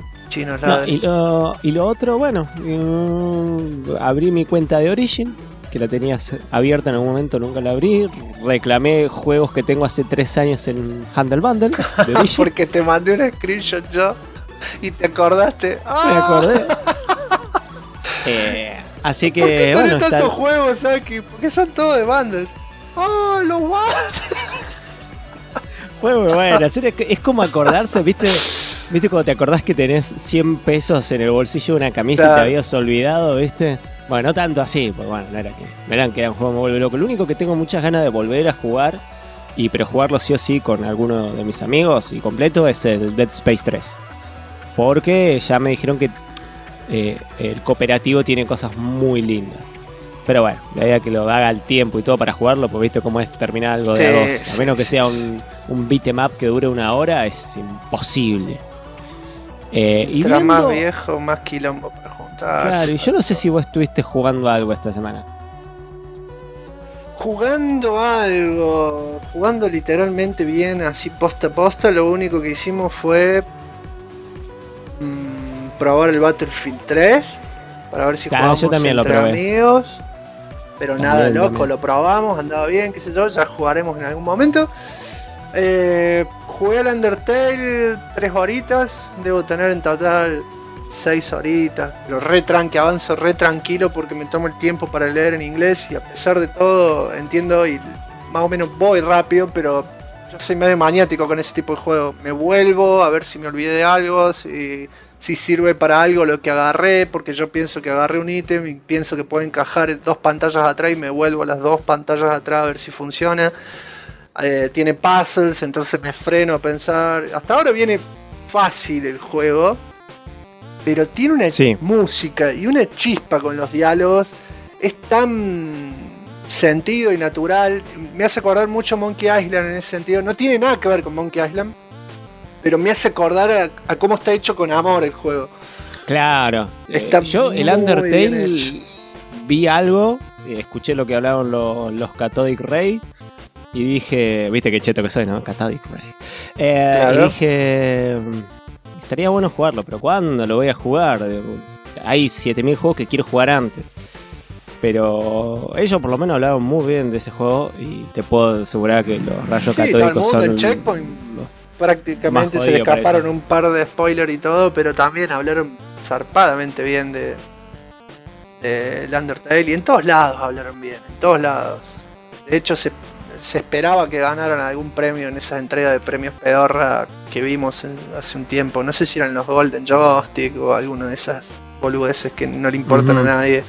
Speaker 3: Chinos
Speaker 2: No,
Speaker 3: ladran.
Speaker 2: y lo otro, bueno, abrí mi cuenta de Origin. que la tenías abierta en algún momento, nunca la abrí. Reclamé juegos que tengo hace 3 años en Handle Bundle. De Digi.
Speaker 3: Porque te mandé un screenshot yo y te acordaste.
Speaker 2: Me acordé. Así que,
Speaker 3: ¿Por qué
Speaker 2: bueno,
Speaker 3: tenés tantos juegos, Aki? Porque son todos de bundles. ¡Oh, los bundles!
Speaker 2: Fue muy bueno. En serio, es como acordarse, ¿viste? ¿Viste cuando te acordás que tenés 100 pesos en el bolsillo de una camisa y te habías olvidado, ¿viste? Bueno, no tanto así, pues bueno, no eran que era un juego me vuelve loco. Lo único que tengo muchas ganas de volver a jugar, pero jugarlo sí o sí con alguno de mis amigos y completo, es el Dead Space 3. Porque ya me dijeron que el cooperativo tiene cosas muy lindas. Pero bueno, la idea que lo haga al tiempo y todo para jugarlo, pues viste cómo es terminar algo de a dos. A menos que sea un beat 'em up que dure 1 hora, es imposible. Y
Speaker 3: viendo, más viejo, más quilombo para juntar.
Speaker 2: Claro, y yo no sé si vos estuviste jugando algo esta semana.
Speaker 3: Jugando literalmente bien, así posta a posta. Lo único que hicimos fue probar el Battlefield 3 para ver si jugábamos
Speaker 2: yo también
Speaker 3: entre amigos. Pero
Speaker 2: también,
Speaker 3: nada loco,
Speaker 2: también.
Speaker 3: Lo probamos, andaba bien, qué sé yo, ya jugaremos en algún momento. Jugué al Undertale 3 horitas, debo tener en total 6 horitas, pero avanzo re tranquilo porque me tomo el tiempo para leer en inglés y a pesar de todo entiendo y más o menos voy rápido, pero yo soy medio maniático con ese tipo de juego. Me vuelvo a ver si me olvidé de algo, si sirve para algo lo que agarré, porque yo pienso que agarré un ítem y pienso que puedo encajar 2 pantallas atrás y me vuelvo a las 2 pantallas atrás a ver si funciona. Tiene puzzles, entonces me freno a pensar. Hasta ahora viene fácil el juego, pero tiene una música y una chispa con los diálogos. Es tan sentido y natural. Me hace acordar mucho a Monkey Island en ese sentido. No tiene nada que ver con Monkey Island, pero me hace acordar a cómo está hecho con amor el juego.
Speaker 2: Claro. Yo el Undertale vi algo, escuché lo que hablaron los Cathodic Ray y dije, viste qué cheto que soy, ¿no? Cathodic Ray.
Speaker 3: Claro.
Speaker 2: Y dije, estaría bueno jugarlo, pero ¿cuándo lo voy a jugar? Hay 7000 juegos que quiero jugar antes. Pero ellos por lo menos hablaron muy bien de ese juego y te puedo asegurar que los rayos catódicos son
Speaker 3: en Checkpoint prácticamente se le escaparon un par de spoilers y todo, pero también hablaron zarpadamente bien de el Undertale y en todos lados hablaron bien, en todos lados. De hecho se esperaba que ganaran algún premio en esa entrega de premios pedorra que vimos hace un tiempo. No sé si eran los Golden Joystick o alguna de esas boludeces que no le importan a nadie.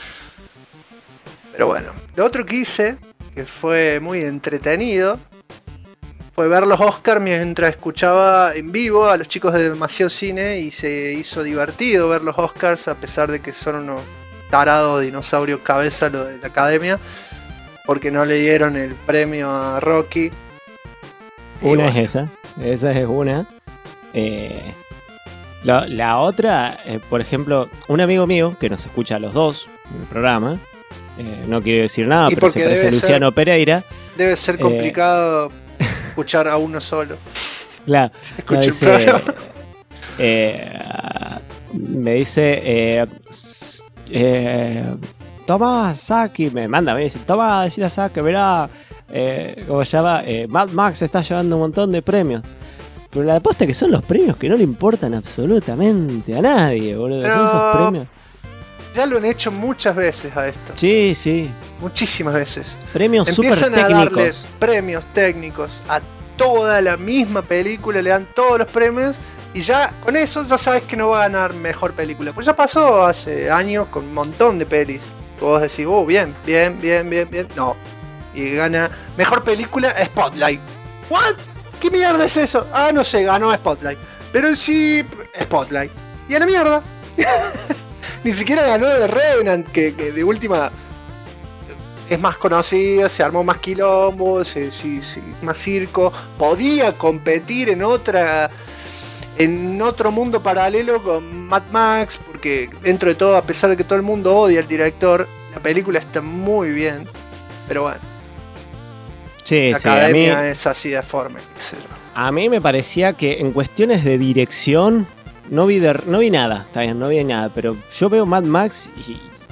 Speaker 3: Pero bueno, lo otro que hice, que fue muy entretenido, fue ver los Oscars mientras escuchaba en vivo a los chicos de Demasiado Cine y se hizo divertido ver los Oscars a pesar de que son unos tarados dinosaurios cabeza lo de la academia, porque no le dieron el premio a Rocky.
Speaker 2: Una es esa es una. La otra, por ejemplo, un amigo mío que nos escucha a los dos en el programa, no quiero decir nada, pero se parece a Luciano Pereira.
Speaker 3: Debe ser complicado escuchar a uno solo.
Speaker 2: Claro,
Speaker 3: no dice,
Speaker 2: me dice toma, Saki, me dice, toma, decir a Saki, mirá, ¿cómo se llama? Mad Max está llevando un montón de premios. Pero la aposta que son los premios que no le importan absolutamente a nadie, boludo. Son esos premios.
Speaker 3: Ya lo han hecho muchas veces a esto.
Speaker 2: Sí, sí.
Speaker 3: Muchísimas veces.
Speaker 2: Premios súper técnicos.
Speaker 3: Empiezan a darle premios técnicos a toda la misma película, le dan todos los premios y ya con eso ya sabes que no va a ganar mejor película. Pues ya pasó hace años con un montón de pelis. Vos decís, bien. No. Y gana mejor película Spotlight. ¿What? ¿Qué mierda es eso? Ah, no sé, ganó Spotlight. Pero sí, Spotlight. Y a la mierda. Ni siquiera ganó de Revenant, que de última es más conocida, se armó más quilombo, más circo. Podía competir en otro mundo paralelo con Mad Max, porque dentro de todo, a pesar de que todo el mundo odia al director, la película está muy bien. Pero bueno.
Speaker 2: Sí,
Speaker 3: la academia es así de forma.
Speaker 2: A mí me parecía que en cuestiones de dirección no vi nada, está bien, no vi nada, pero yo veo Mad Max y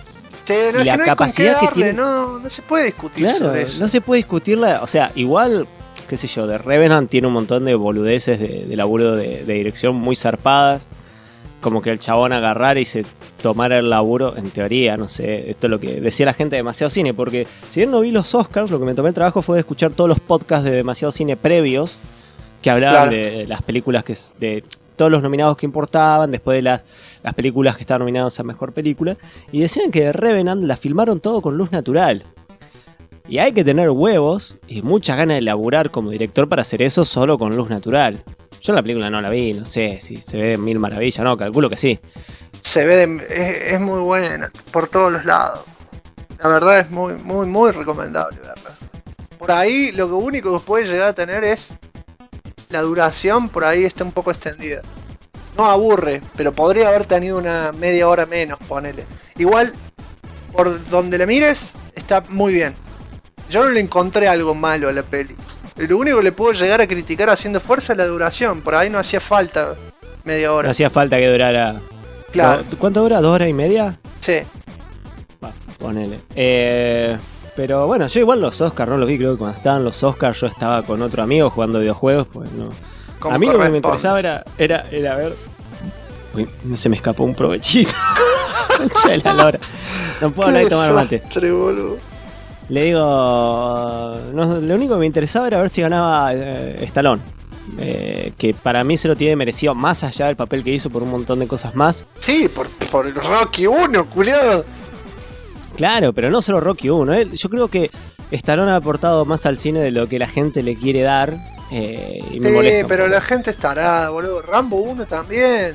Speaker 3: Sí, no,
Speaker 2: y la
Speaker 3: es que no hay
Speaker 2: capacidad
Speaker 3: con
Speaker 2: que
Speaker 3: qué darle,
Speaker 2: tiene.
Speaker 3: no se puede discutir
Speaker 2: Claro,
Speaker 3: sobre eso.
Speaker 2: no se puede discutirla. O sea, igual, qué sé yo, de Revenant tiene un montón de boludeces de laburo de dirección muy zarpadas. Como que el chabón agarrara y se tomara el laburo, en teoría, no sé, esto es lo que decía la gente de Demasiado Cine, porque si bien no vi los Oscars, lo que me tomé el trabajo fue de escuchar todos los podcasts de Demasiado Cine previos, que hablaban de las películas de todos los nominados que importaban, después de las películas que estaban nominadas a Mejor Película, y decían que Revenant la filmaron todo con luz natural. Y hay que tener huevos y muchas ganas de laburar como director para hacer eso solo con luz natural. Yo la película no la vi, no sé si se ve de mil maravillas, no, calculo que sí.
Speaker 3: Se ve, es muy buena por todos los lados. La verdad es muy, muy, muy recomendable verla. Por ahí lo único que puede llegar a tener es la duración, por ahí está un poco extendida. No aburre, pero podría haber tenido una media hora menos, ponele. Igual, por donde le mires, está muy bien. Yo no le encontré algo malo a la peli. Lo único que le puedo llegar a criticar haciendo fuerza es la duración. Por ahí no hacía falta media hora.
Speaker 2: No hacía falta que durara.
Speaker 3: Claro.
Speaker 2: ¿Cuánto dura? ¿2 horas y media?
Speaker 3: Sí.
Speaker 2: Va, ponele. Pero bueno, yo igual los Oscars no los vi, creo que cuando estaban los Oscars yo estaba con otro amigo jugando videojuegos, pues no.
Speaker 3: Como
Speaker 2: a mí lo que me
Speaker 3: corresponde.
Speaker 2: interesaba era ver. Uy, se me escapó un provechito. Concha de la lora. No puedo hablar y tomar mate.
Speaker 3: Desastre, boludo.
Speaker 2: Le digo, no, lo único que me interesaba era ver si ganaba Stallone. Que para mí se lo tiene merecido, más allá del papel que hizo por un montón de cosas más.
Speaker 3: Sí, por el Rocky 1, culiado.
Speaker 2: Claro, pero no solo Rocky 1. Yo creo que Stallone ha aportado más al cine de lo que la gente le quiere dar. Y me molesta.
Speaker 3: Sí, pero la gente estará, boludo. Rambo 1 también.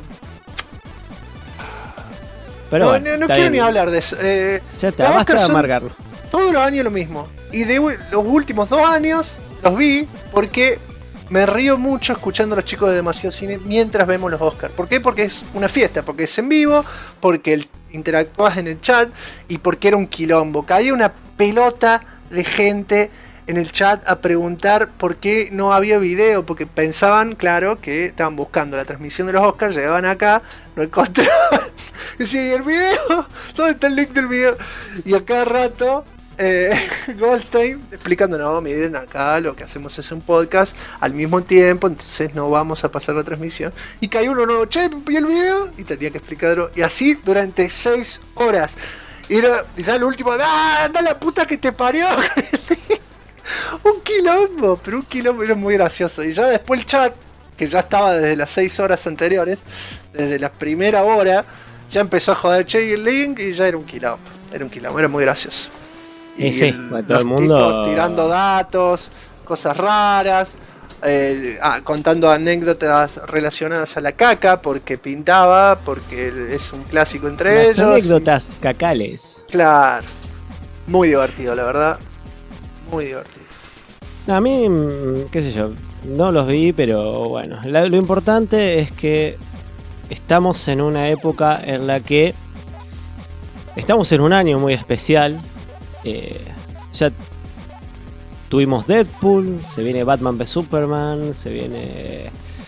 Speaker 2: Pero
Speaker 3: no
Speaker 2: bueno,
Speaker 3: no
Speaker 2: está
Speaker 3: quiero
Speaker 2: bien.
Speaker 3: ni hablar de eso.
Speaker 2: Ya está,
Speaker 3: los
Speaker 2: basta
Speaker 3: Oscars
Speaker 2: de
Speaker 3: son
Speaker 2: amargarlo.
Speaker 3: todos los años lo mismo. Y de los últimos 2 años los vi porque me río mucho escuchando a los chicos de Demasiado Cine mientras vemos los Oscars. ¿Por qué? Porque es una fiesta, porque es en vivo, porque interactúas en el chat y porque era un quilombo. Caía una pelota de gente en el chat a preguntar por qué no había video, porque pensaban, claro, que estaban buscando la transmisión de los Oscars, llegaban acá, no encontraban. Decían, ¿y el video? ¿Dónde está el link del video? Y a cada rato Goldstein explicando, no, miren acá lo que hacemos es un podcast al mismo tiempo, entonces no vamos a pasar la transmisión. Y cae uno nuevo, che, ¿y el video? Y tenía que explicarlo. Y así durante 6 horas. Y ya el último, anda la puta que te parió. Un quilombo, pero un quilombo, era muy gracioso. Y ya después el chat, que ya estaba desde las 6 horas anteriores, desde la primera hora, ya empezó a joder, che, el link, y ya era un quilombo. Era muy gracioso.
Speaker 2: Y sí, bueno, todo
Speaker 3: los
Speaker 2: el mundo
Speaker 3: tipos tirando datos, cosas raras, contando anécdotas relacionadas a la caca, porque pintaba, porque es un clásico entre
Speaker 2: Las
Speaker 3: ellos.
Speaker 2: anécdotas cacales.
Speaker 3: Claro, muy divertido, la verdad. Muy divertido.
Speaker 2: A mí, qué sé yo, no los vi, pero bueno, lo importante es que estamos en una época en la que estamos en un año muy especial. Ya tuvimos Deadpool, se viene Batman v Superman, se viene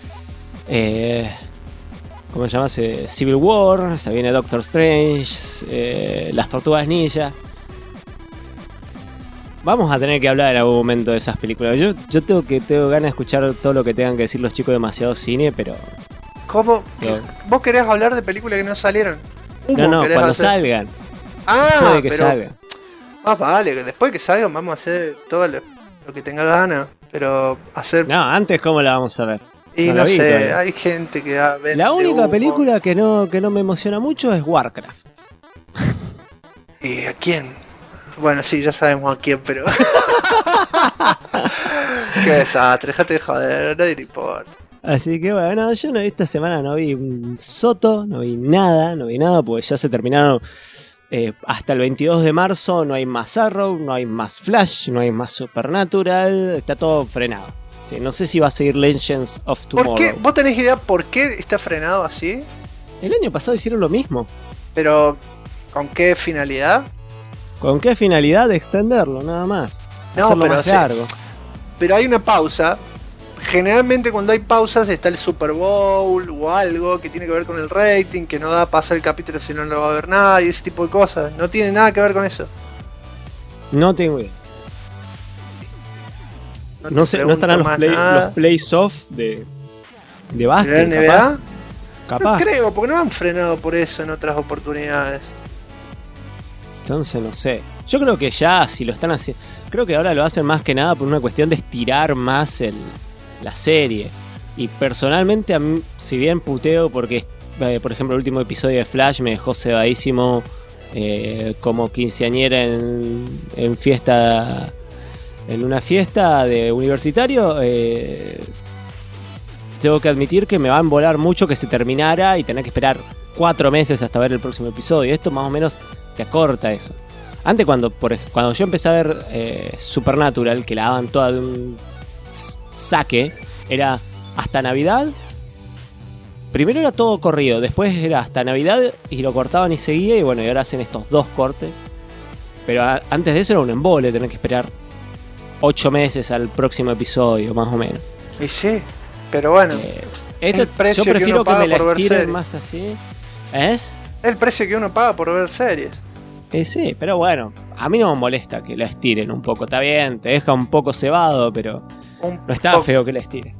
Speaker 2: ¿cómo se llama? Civil War, se viene Doctor Strange, las Tortugas Ninja. Vamos a tener que hablar en algún momento de esas películas. Yo tengo ganas de escuchar todo lo que tengan que decir los chicos de Demasiado Cine, pero
Speaker 3: ¿Cómo?
Speaker 2: No.
Speaker 3: ¿Vos querés hablar de películas que no salieron?
Speaker 2: no,
Speaker 3: ¿querés
Speaker 2: cuando
Speaker 3: hacer?
Speaker 2: salgan.
Speaker 3: Ah,
Speaker 2: Después de que
Speaker 3: pero
Speaker 2: salgan.
Speaker 3: más vale, que después que salgan vamos a hacer todo lo que tenga ganas. Pero hacer...
Speaker 2: No, antes cómo la vamos a ver.
Speaker 3: y
Speaker 2: no
Speaker 3: no
Speaker 2: la vi
Speaker 3: sé,
Speaker 2: todavía.
Speaker 3: hay gente que vende
Speaker 2: La única
Speaker 3: humo.
Speaker 2: película que no me emociona mucho es Warcraft.
Speaker 3: ¿Y a quién? Bueno, sí, ya sabemos a quién, pero... Qué desastre, dejate de joder, a nadie le importa.
Speaker 2: Así que bueno, yo esta semana no vi un soto, no vi nada, porque ya se terminaron. Hasta el 22 de marzo no hay más Arrow, no hay más Flash, no hay más Supernatural, está todo frenado. Sí, no sé si va a seguir Legends of Tomorrow.
Speaker 3: ¿Por qué? ¿Vos tenés idea por qué está frenado así?
Speaker 2: El año pasado hicieron lo mismo.
Speaker 3: Pero, ¿con qué finalidad?
Speaker 2: ¿Con qué finalidad de extenderlo? Nada más.
Speaker 3: No,
Speaker 2: Hacerlo
Speaker 3: pero
Speaker 2: más
Speaker 3: sí.
Speaker 2: largo.
Speaker 3: Pero hay una pausa generalmente cuando hay pausas está el Super Bowl o algo que tiene que ver con el rating, que no da a pasar el capítulo si no lo va a ver nada y ese tipo de cosas. No tiene nada que ver con eso.
Speaker 2: No tengo idea. No sé, no estarán los playoffs de básquet.
Speaker 3: ¿De la NBA?
Speaker 2: Capaz.
Speaker 3: No creo, porque no han frenado por eso en otras oportunidades.
Speaker 2: Entonces no sé. Yo creo que ya, si lo están haciendo, creo que ahora lo hacen más que nada por una cuestión de estirar más la serie. Y personalmente, a mí, si bien puteo porque, por ejemplo, el último episodio de Flash me dejó cebadísimo como quinceañera en fiesta, en una fiesta de universitario. Tengo que admitir que me va a embolar mucho que se terminara y tener que esperar 4 meses hasta ver el próximo episodio. Esto más o menos te acorta eso. Antes cuando yo empecé a ver Supernatural, que la daban toda de un saque, era hasta Navidad. Primero era todo corrido, después era hasta Navidad y lo cortaban y seguía, y bueno, y ahora hacen estos 2 cortes. Pero antes de eso era un embole tener que esperar 8 meses al próximo episodio, más o menos.
Speaker 3: Y sí, pero bueno,
Speaker 2: yo prefiero que me la estiren más así.
Speaker 3: Es el precio que uno paga por ver series.
Speaker 2: Sí, pero bueno, a mí no me molesta que la estiren un poco. Está bien, te deja un poco cebado, pero no está feo que la estiren.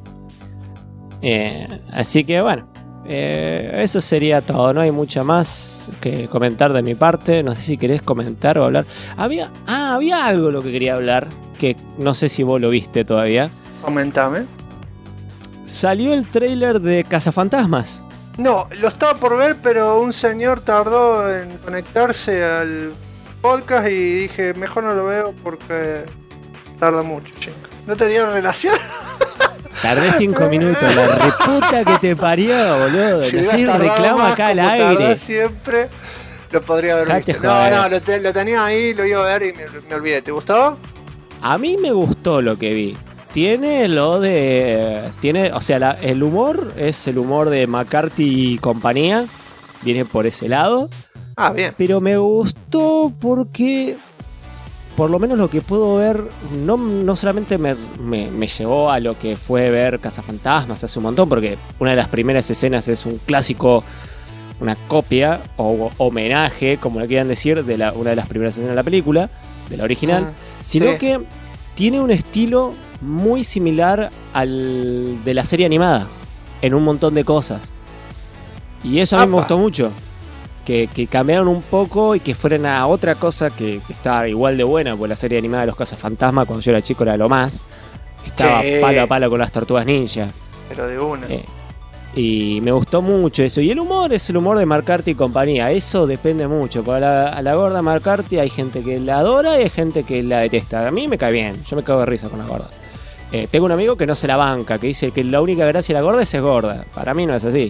Speaker 2: Así que bueno, eso sería todo. No hay mucho más que comentar de mi parte. No sé si querés comentar o hablar. Había algo lo que quería hablar, que no sé si vos lo viste todavía.
Speaker 3: Comentame.
Speaker 2: Salió el tráiler de Cazafantasmas.
Speaker 3: No, lo estaba por ver, pero un señor tardó en conectarse al podcast y dije, mejor no lo veo porque tarda mucho, chico. ¿No tenía relación?
Speaker 2: Tardé 5 minutos, la reputa que te parió, boludo.
Speaker 3: Si
Speaker 2: así reclamo acá al aire.
Speaker 3: Siempre lo podría haber visto. No, lo tenía ahí, lo iba a ver y me olvidé. ¿Te gustó?
Speaker 2: A mí me gustó lo que vi. O sea, el humor es el humor de McCarthy y compañía. Viene por ese lado.
Speaker 3: Ah, bien.
Speaker 2: Pero me gustó porque, por lo menos lo que puedo ver, no solamente me llevó a lo que fue ver Cazafantasmas hace un montón, porque una de las primeras escenas es un clásico, una copia o homenaje, como le quieran decir, de una de las primeras escenas de la película, de la original, sino que tiene un estilo muy similar al de la serie animada en un montón de cosas, y eso a mí me gustó mucho, que cambiaron un poco y que fueran a otra cosa que estaba igual de buena, porque la serie animada de los Cazafantasmas cuando yo era chico era lo más, estaba palo a palo con las Tortugas Ninja,
Speaker 3: pero de una.
Speaker 2: Y me gustó mucho eso. Y el humor es el humor de McCarthy y compañía. Eso depende mucho. Porque a la gorda McCarthy hay gente que la adora y hay gente que la detesta. A mí me cae bien. Yo me cago de risa con la gorda. Tengo un amigo que no se la banca, que dice que la única gracia de la gorda es gorda. Para mí no es así.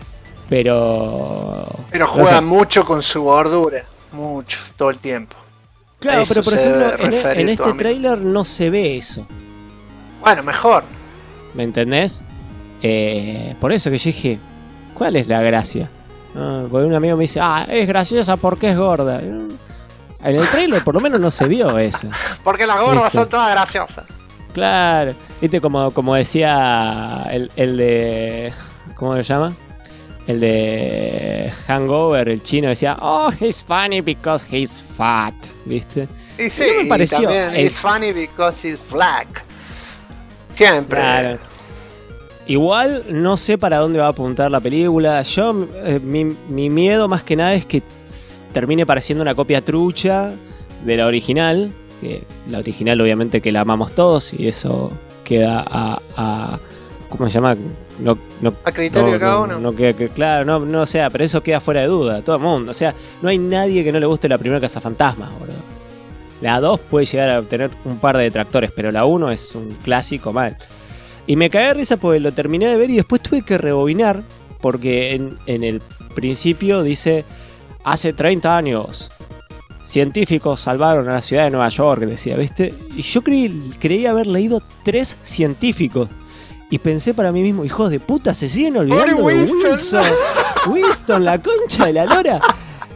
Speaker 2: Pero
Speaker 3: juega mucho con su gordura. Mucho, todo el tiempo.
Speaker 2: Claro, pero por ejemplo, en este tráiler no se ve eso.
Speaker 3: Bueno, mejor.
Speaker 2: ¿Me entendés? Por eso que yo dije, ¿cuál es la gracia? Porque un amigo me dice, es graciosa porque es gorda. En el trailer por lo menos no se vio eso.
Speaker 3: Porque las gordas son todas graciosas.
Speaker 2: Claro, viste como decía el de... ¿Cómo se llama? El de Hangover, el chino decía, he's funny because he's fat, ¿viste?
Speaker 3: Y sí, me pareció, y también, he's funny because he's black. Siempre. Claro.
Speaker 2: Igual no sé para dónde va a apuntar la película. Yo mi miedo más que nada es que termine pareciendo una copia trucha de la original. Que la original obviamente que la amamos todos y eso queda a ¿cómo se llama?
Speaker 3: A criterio de cada uno.
Speaker 2: Claro, no sea, pero eso queda fuera de duda. Todo el mundo. O sea, no hay nadie que no le guste la primera Cazafantasmas, boludo. La 2 puede llegar a tener un par de detractores, pero la 1 es un clásico mal. Y me cagué de risa porque lo terminé de ver y después tuve que rebobinar porque en el principio dice, hace 30 años científicos salvaron a la ciudad de Nueva York, decía, ¿viste? Y yo creí haber leído 3 científicos y pensé para mí mismo, hijos de puta, se siguen olvidando de Winston, la concha de la lora.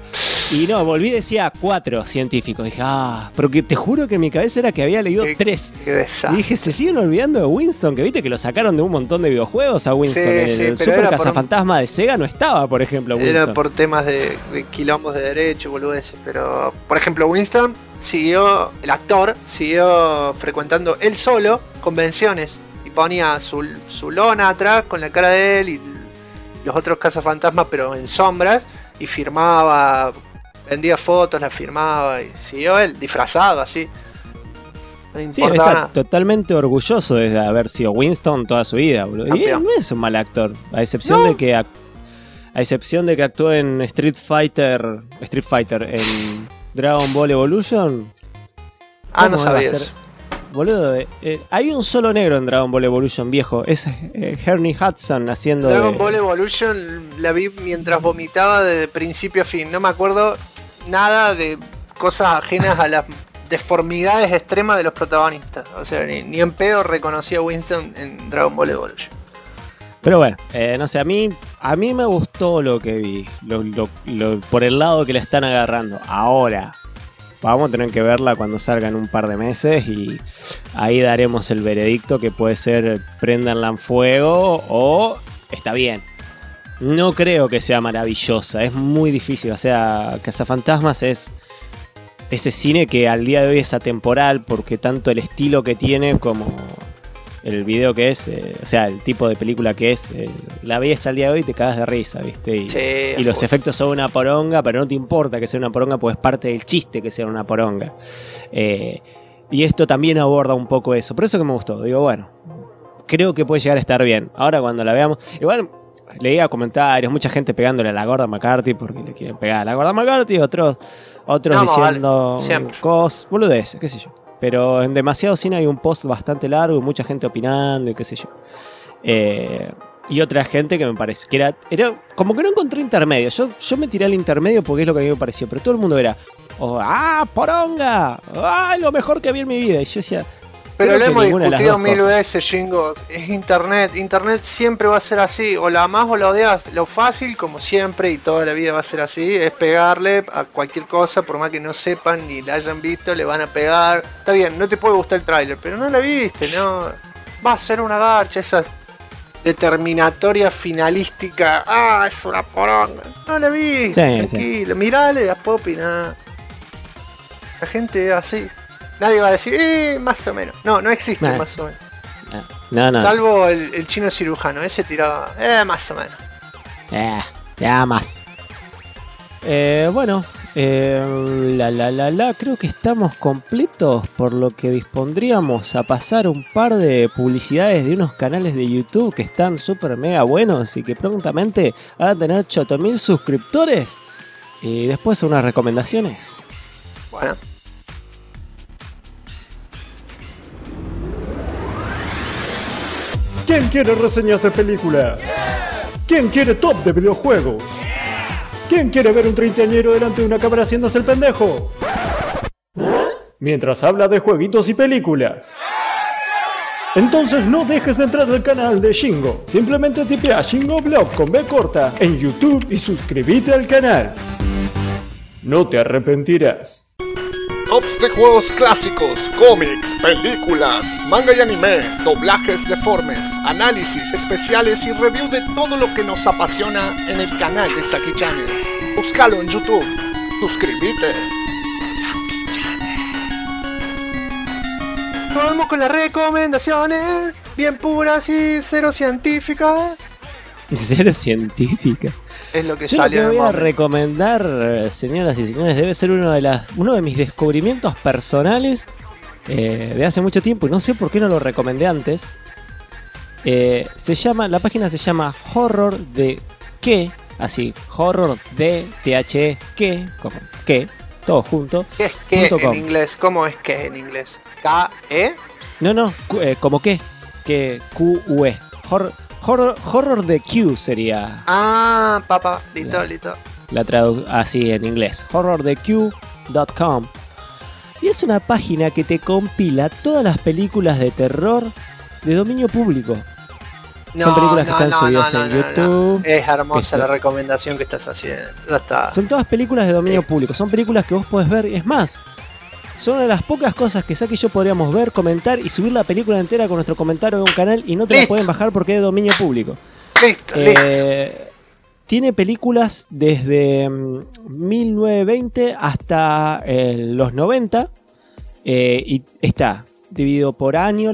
Speaker 2: Y no, volví y decía 4 científicos. Dije, pero que te juro que en mi cabeza era que había leído 3. Y dije, se siguen olvidando de Winston, que viste que lo sacaron de un montón de videojuegos a Winston. El Super Cazafantasma de Sega no estaba, por ejemplo, Winston.
Speaker 3: Era por temas de quilombos de derecho, boludeces. Pero, por ejemplo, Winston el actor siguió frecuentando él solo convenciones. Y ponía su lona atrás con la cara de él y los otros cazafantasmas, pero en sombras. Y firmaba, vendía fotos, las firmaba. Y siguió él disfrazado así. No importa
Speaker 2: está
Speaker 3: nada.
Speaker 2: Totalmente orgulloso de haber sido Winston toda su vida, boludo. Y él no es un mal actor. A excepción de que actuó en Street Fighter, en Dragon Ball Evolution.
Speaker 3: No sabía eso.
Speaker 2: Boludo, hay un solo negro en Dragon Ball Evolution, viejo. Es Ernie Hudson haciendo
Speaker 3: Dragon Ball Evolution la vi mientras vomitaba de principio a fin. No me acuerdo nada de cosas ajenas a las deformidades extremas de los protagonistas. O sea, ni en pedo reconocí a Winston en Dragon Ball Evolution.
Speaker 2: Pero bueno, no sé, a mí me gustó lo que vi. Por el lado que le están agarrando. Ahora, vamos a tener que verla cuando salga en un par de meses y ahí daremos el veredicto, que puede ser prendanla en fuego o está bien. No creo que sea maravillosa, es muy difícil. O sea, Cazafantasmas es ese cine que al día de hoy es atemporal, porque tanto el estilo que tiene como el video que es, o sea, el tipo de película que es, la ves al día de hoy y te cagas de risa, ¿viste? Y los efectos son una poronga, pero no te importa que sea una poronga, pues es parte del chiste que sea una poronga. Y esto también aborda un poco eso, por eso que me gustó. Digo, bueno, creo que puede llegar a estar bien. Ahora cuando la veamos, igual leía comentarios, mucha gente pegándole a la gorda McCarthy porque le quieren pegar a la gorda McCarthy, otros diciendo cosas, boludeces, qué sé yo. Pero en Demasiado Cine hay un post bastante largo y mucha gente opinando y qué sé yo. Y otra gente que me parece que era como que no encontré intermedio. Yo me tiré al intermedio porque es lo que a mí me pareció. Pero todo el mundo era, poronga, lo mejor que vi en mi vida. Y yo decía,
Speaker 3: pero lo hemos discutido 1000 veces, Jingo. Es internet. Internet siempre va a ser así. O la amás o la odias. Lo fácil, como siempre, y toda la vida va a ser así, es pegarle a cualquier cosa. Por más que no sepan ni la hayan visto, le van a pegar. Está bien, no te puede gustar el tráiler, pero no la viste, no. Va a ser una garcha, esa determinatoria finalística. Es una poronga. No la viste, tranquilo. Mirale, después opiná. La gente es así. Nadie va a decir, más o menos. No existe más o menos.
Speaker 2: No.
Speaker 3: Salvo el chino cirujano, ese tiraba, más o menos.
Speaker 2: Ya más. Bueno, creo que estamos completos, por lo que dispondríamos a pasar un par de publicidades de unos canales de YouTube que están súper mega buenos y que prontamente van a tener 8000 suscriptores. Y después unas recomendaciones.
Speaker 3: Bueno.
Speaker 1: ¿Quién quiere reseñas de película? ¿Quién quiere top de videojuegos? ¿Quién quiere ver un treintañero delante de una cámara haciéndose el pendejo? Mientras habla de jueguitos y películas. Entonces no dejes de entrar al canal de Shingo. Simplemente tipea Shingo Blog con B corta en YouTube y suscríbete al canal. No te arrepentirás.
Speaker 4: Tops de juegos clásicos, cómics, películas, manga y anime, doblajes deformes, análisis especiales y review de todo lo que nos apasiona en el canal de Saki Channels. Búscalo en YouTube. Suscríbete.
Speaker 3: Vamos con las recomendaciones, bien puras y cero científicas.
Speaker 2: Cero científica.
Speaker 3: Es lo que
Speaker 2: yo
Speaker 3: salió.
Speaker 2: Lo que voy a recomendar, señoras y señores, debe ser uno de mis descubrimientos personales de hace mucho tiempo, y no sé por qué no lo recomendé antes. La página se llama Horror de qué, así, Horror de THE qué, como qué, todo junto.
Speaker 3: ¿Qué es qué en inglés? ¿Cómo es qué en inglés? ¿K-E?
Speaker 2: No, como qué, Q-U-E. Horror de Q sería.
Speaker 3: Papá, listo.
Speaker 2: La así en inglés. horrordeq.com. Y es una página que te compila todas las películas de terror de dominio público. Son películas que están subidas en YouTube.
Speaker 3: Es hermosa la recomendación que estás haciendo. Ya está.
Speaker 2: Son todas películas de dominio público. Son películas que vos podés ver. Es más, son una de las pocas cosas que Saki y yo podríamos ver, comentar y subir la película entera con nuestro comentario en un canal y no te la pueden bajar porque es de dominio público.
Speaker 3: Listo.
Speaker 2: Tiene películas desde 1920 hasta los 90 y está dividido por año,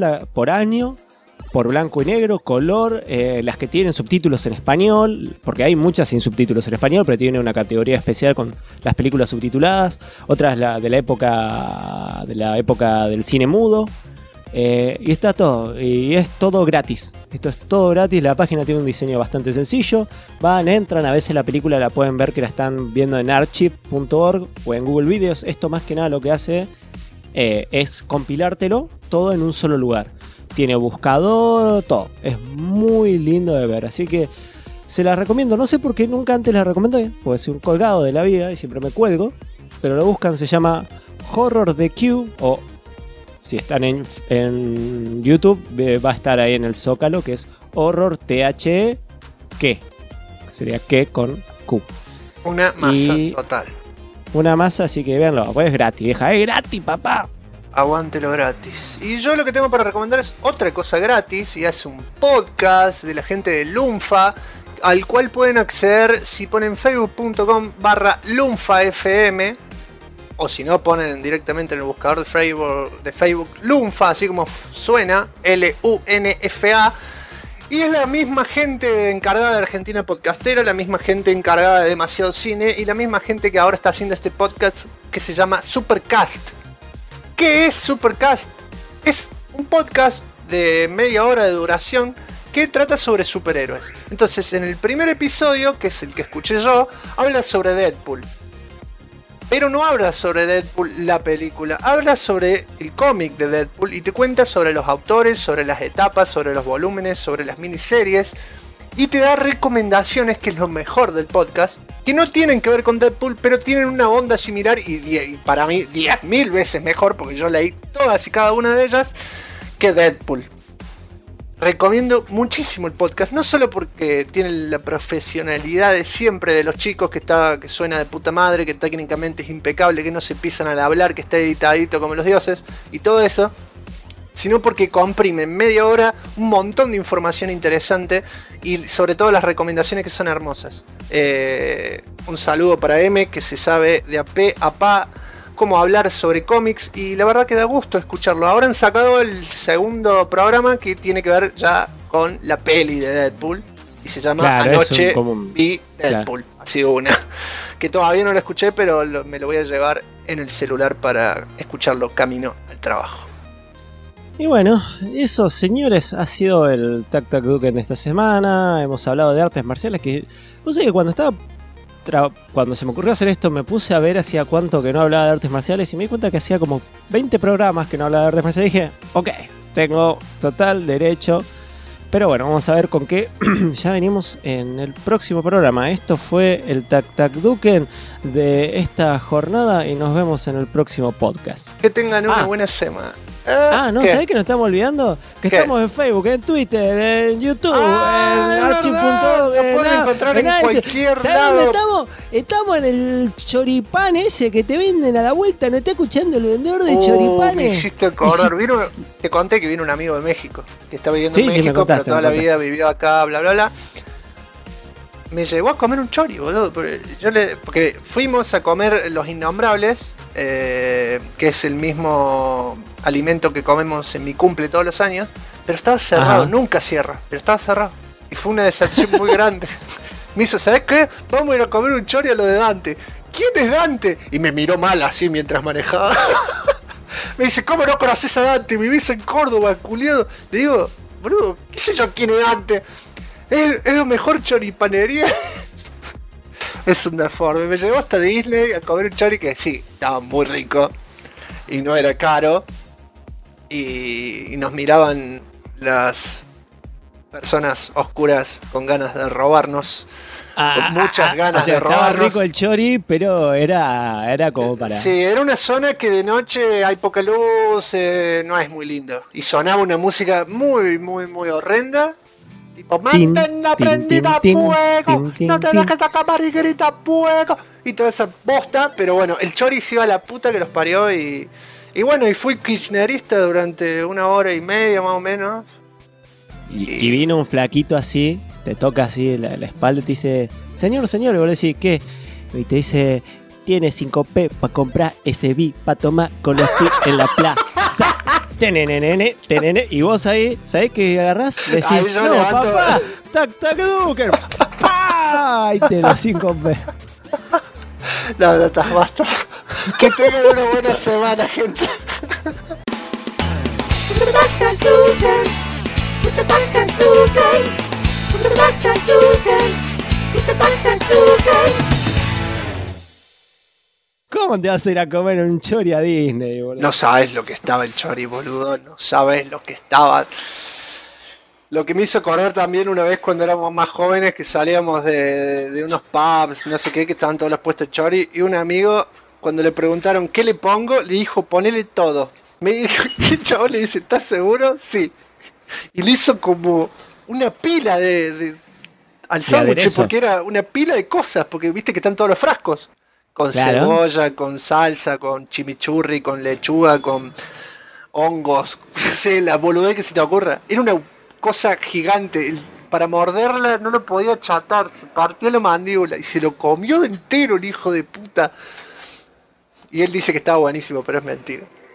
Speaker 2: por blanco y negro, color, las que tienen subtítulos en español, porque hay muchas sin subtítulos en español, pero tiene una categoría especial con las películas subtituladas, otras de la época del cine mudo, y está todo, y es todo gratis. Esto es todo gratis, la página tiene un diseño bastante sencillo, entran, a veces la película la pueden ver que la están viendo en archive.org o en Google Videos. Esto más que nada lo que hace es compilártelo todo en un solo lugar. Tiene buscador, todo. Es muy lindo de ver. Así que se la recomiendo. No sé por qué nunca antes la recomendé. Porque soy un colgado de la vida y siempre me cuelgo. Pero lo buscan, se llama Horror The Queue. O si están en YouTube, va a estar ahí en el Zócalo, que es Horror THE que sería que con Q.
Speaker 3: Una masa total.
Speaker 2: Una masa, así que véanlo. Pues es gratis, vieja. Es gratis, papá.
Speaker 3: Aguántelo gratis. Y yo lo que tengo para recomendar es otra cosa gratis, y es un podcast de la gente de Lunfa, al cual pueden acceder si ponen facebook.com/lunfafm, o si no ponen directamente en el buscador de Facebook Lunfa, así como suena, LUNFA. Y es la misma gente encargada de Argentina Podcastera, la misma gente encargada de Demasiado Cine, y la misma gente que ahora está haciendo este podcast que se llama Supercast. ¿Qué es Supercast? Es un podcast de media hora de duración que trata sobre superhéroes. Entonces, en el primer episodio, que es el que escuché yo, habla sobre Deadpool. Pero no habla sobre Deadpool la película, habla sobre el cómic de Deadpool y te cuenta sobre los autores, sobre las etapas, sobre los volúmenes, sobre las miniseries. Y te da recomendaciones, que es lo mejor del podcast, que no tienen que ver con Deadpool, pero tienen una onda similar y para mí 10.000 veces mejor, porque yo leí todas y cada una de ellas, que Deadpool. Recomiendo muchísimo el podcast, no solo porque tiene la profesionalidad de siempre de los chicos, que suena de puta madre, que técnicamente es impecable, que no se pisan al hablar, que está editadito como los dioses y todo eso, sino porque comprime en media hora un montón de información interesante y sobre todo las recomendaciones, que son hermosas. Un saludo para M, que se sabe de a pe a pa cómo hablar sobre cómics, y la verdad que da gusto escucharlo. Ahora han sacado el segundo programa, que tiene que ver ya con la peli de Deadpool, y se llama Anoche vi Deadpool. Claro. Ha sido una que todavía no la escuché, pero me lo voy a llevar en el celular para escucharlo camino al trabajo.
Speaker 2: Y bueno, eso, señores, ha sido el Tac Tac Duken de esta semana. Hemos hablado de artes marciales, que no sé, que cuando se me ocurrió hacer esto, me puse a ver hacía cuánto que no hablaba de artes marciales y me di cuenta que hacía como 20 programas que no hablaba de artes marciales. Y dije, ok, tengo total derecho. Pero bueno, vamos a ver con qué ya venimos en el próximo programa. Esto fue el Tac Tac Duken de esta jornada y nos vemos en el próximo podcast.
Speaker 3: Que tengan una buena semana.
Speaker 2: No, ¿sabés que nos estamos olvidando? Que estamos en Facebook, en Twitter, en YouTube, en archive.org.
Speaker 3: Lo pueden encontrar en cualquier lado.
Speaker 2: Dónde estamos en el choripán ese que te venden a la vuelta. ¿No está escuchando el vendedor de choripanes?
Speaker 3: Me hiciste acordar. Te conté que vino un amigo de México, que está viviendo en México, pero toda la vida vivió acá, bla, bla, bla. Me llevó a comer un chori, boludo. Porque fuimos a comer Los Innombrables, que es el mismo alimento que comemos en mi cumple todos los años, pero estaba cerrado. Ajá. Nunca cierra, pero estaba cerrado. Y fue una decepción muy grande. Me hizo, ¿sabes qué? Vamos a ir a comer un chori a lo de Dante. ¿Quién es Dante? Y me miró mal así mientras manejaba. Me dice, ¿cómo no conoces a Dante? Vivís en Córdoba, culiado. Le digo, boludo, ¿qué sé yo quién es Dante? Es lo mejor choripanería. Es un deforme. Me llevó hasta Disney a comer un chori que sí, estaba muy rico y no era caro. Y nos miraban las personas oscuras con ganas de robarnos. Con muchas ganas de robarnos.
Speaker 2: Estaba rico el chori, pero era como para...
Speaker 3: Sí, era una zona que de noche hay poca luz, no es muy lindo. Y sonaba una música muy, muy, muy horrenda. Tipo,
Speaker 2: Tin,
Speaker 3: mantén la
Speaker 2: tin,
Speaker 3: prendida a
Speaker 2: tin,
Speaker 3: fuego,
Speaker 2: tin, tin,
Speaker 3: no te
Speaker 2: tin.
Speaker 3: dejes acabar y grita fuego. Y toda esa bosta, pero bueno, el chori se iba a la puta que los parió y bueno, y fui kirchnerista durante 1 hora y media más o menos.
Speaker 2: Y vino un flaquito así, te toca así la espalda y te dice, señor, y vos le decís, ¿qué? Y te dice, tiene 5p para comprar ese B para tomar con los pies en la plaza. Tenenene, y vos ahí, ¿sabés qué agarrás? Le
Speaker 3: Ahí
Speaker 2: decís,
Speaker 3: yo
Speaker 2: no,
Speaker 3: levanto.
Speaker 2: papá, tac, duker. ¡Pah! Y te los 5p.
Speaker 3: No, basta. Que tengan una buena semana, gente.
Speaker 2: ¿Cómo te vas a ir a comer un chori a Disney, boludo?
Speaker 3: No sabes lo que estaba el chori, boludo. No sabes lo que estaba. Lo que me hizo acordar también una vez cuando éramos más jóvenes, que salíamos de unos pubs, no sé qué, que estaban todos los puestos de chori, y un amigo, cuando le preguntaron qué le pongo, le dijo, ponele todo. Me dijo, y el chabón le dice, ¿estás seguro? Sí. Y le hizo como una pila al sándwich,
Speaker 2: aderezo.
Speaker 3: porque era una pila de cosas, porque viste que están todos los frascos. Con
Speaker 2: Claro.
Speaker 3: cebolla, con salsa, con chimichurri, con lechuga, con hongos, no sé, la boludez que se te ocurra. Era una cosa gigante. Para morderla no lo podía achatar, se partió la mandíbula y se lo comió de entero el hijo de puta. Y él dice que estaba buenísimo, pero es mentira.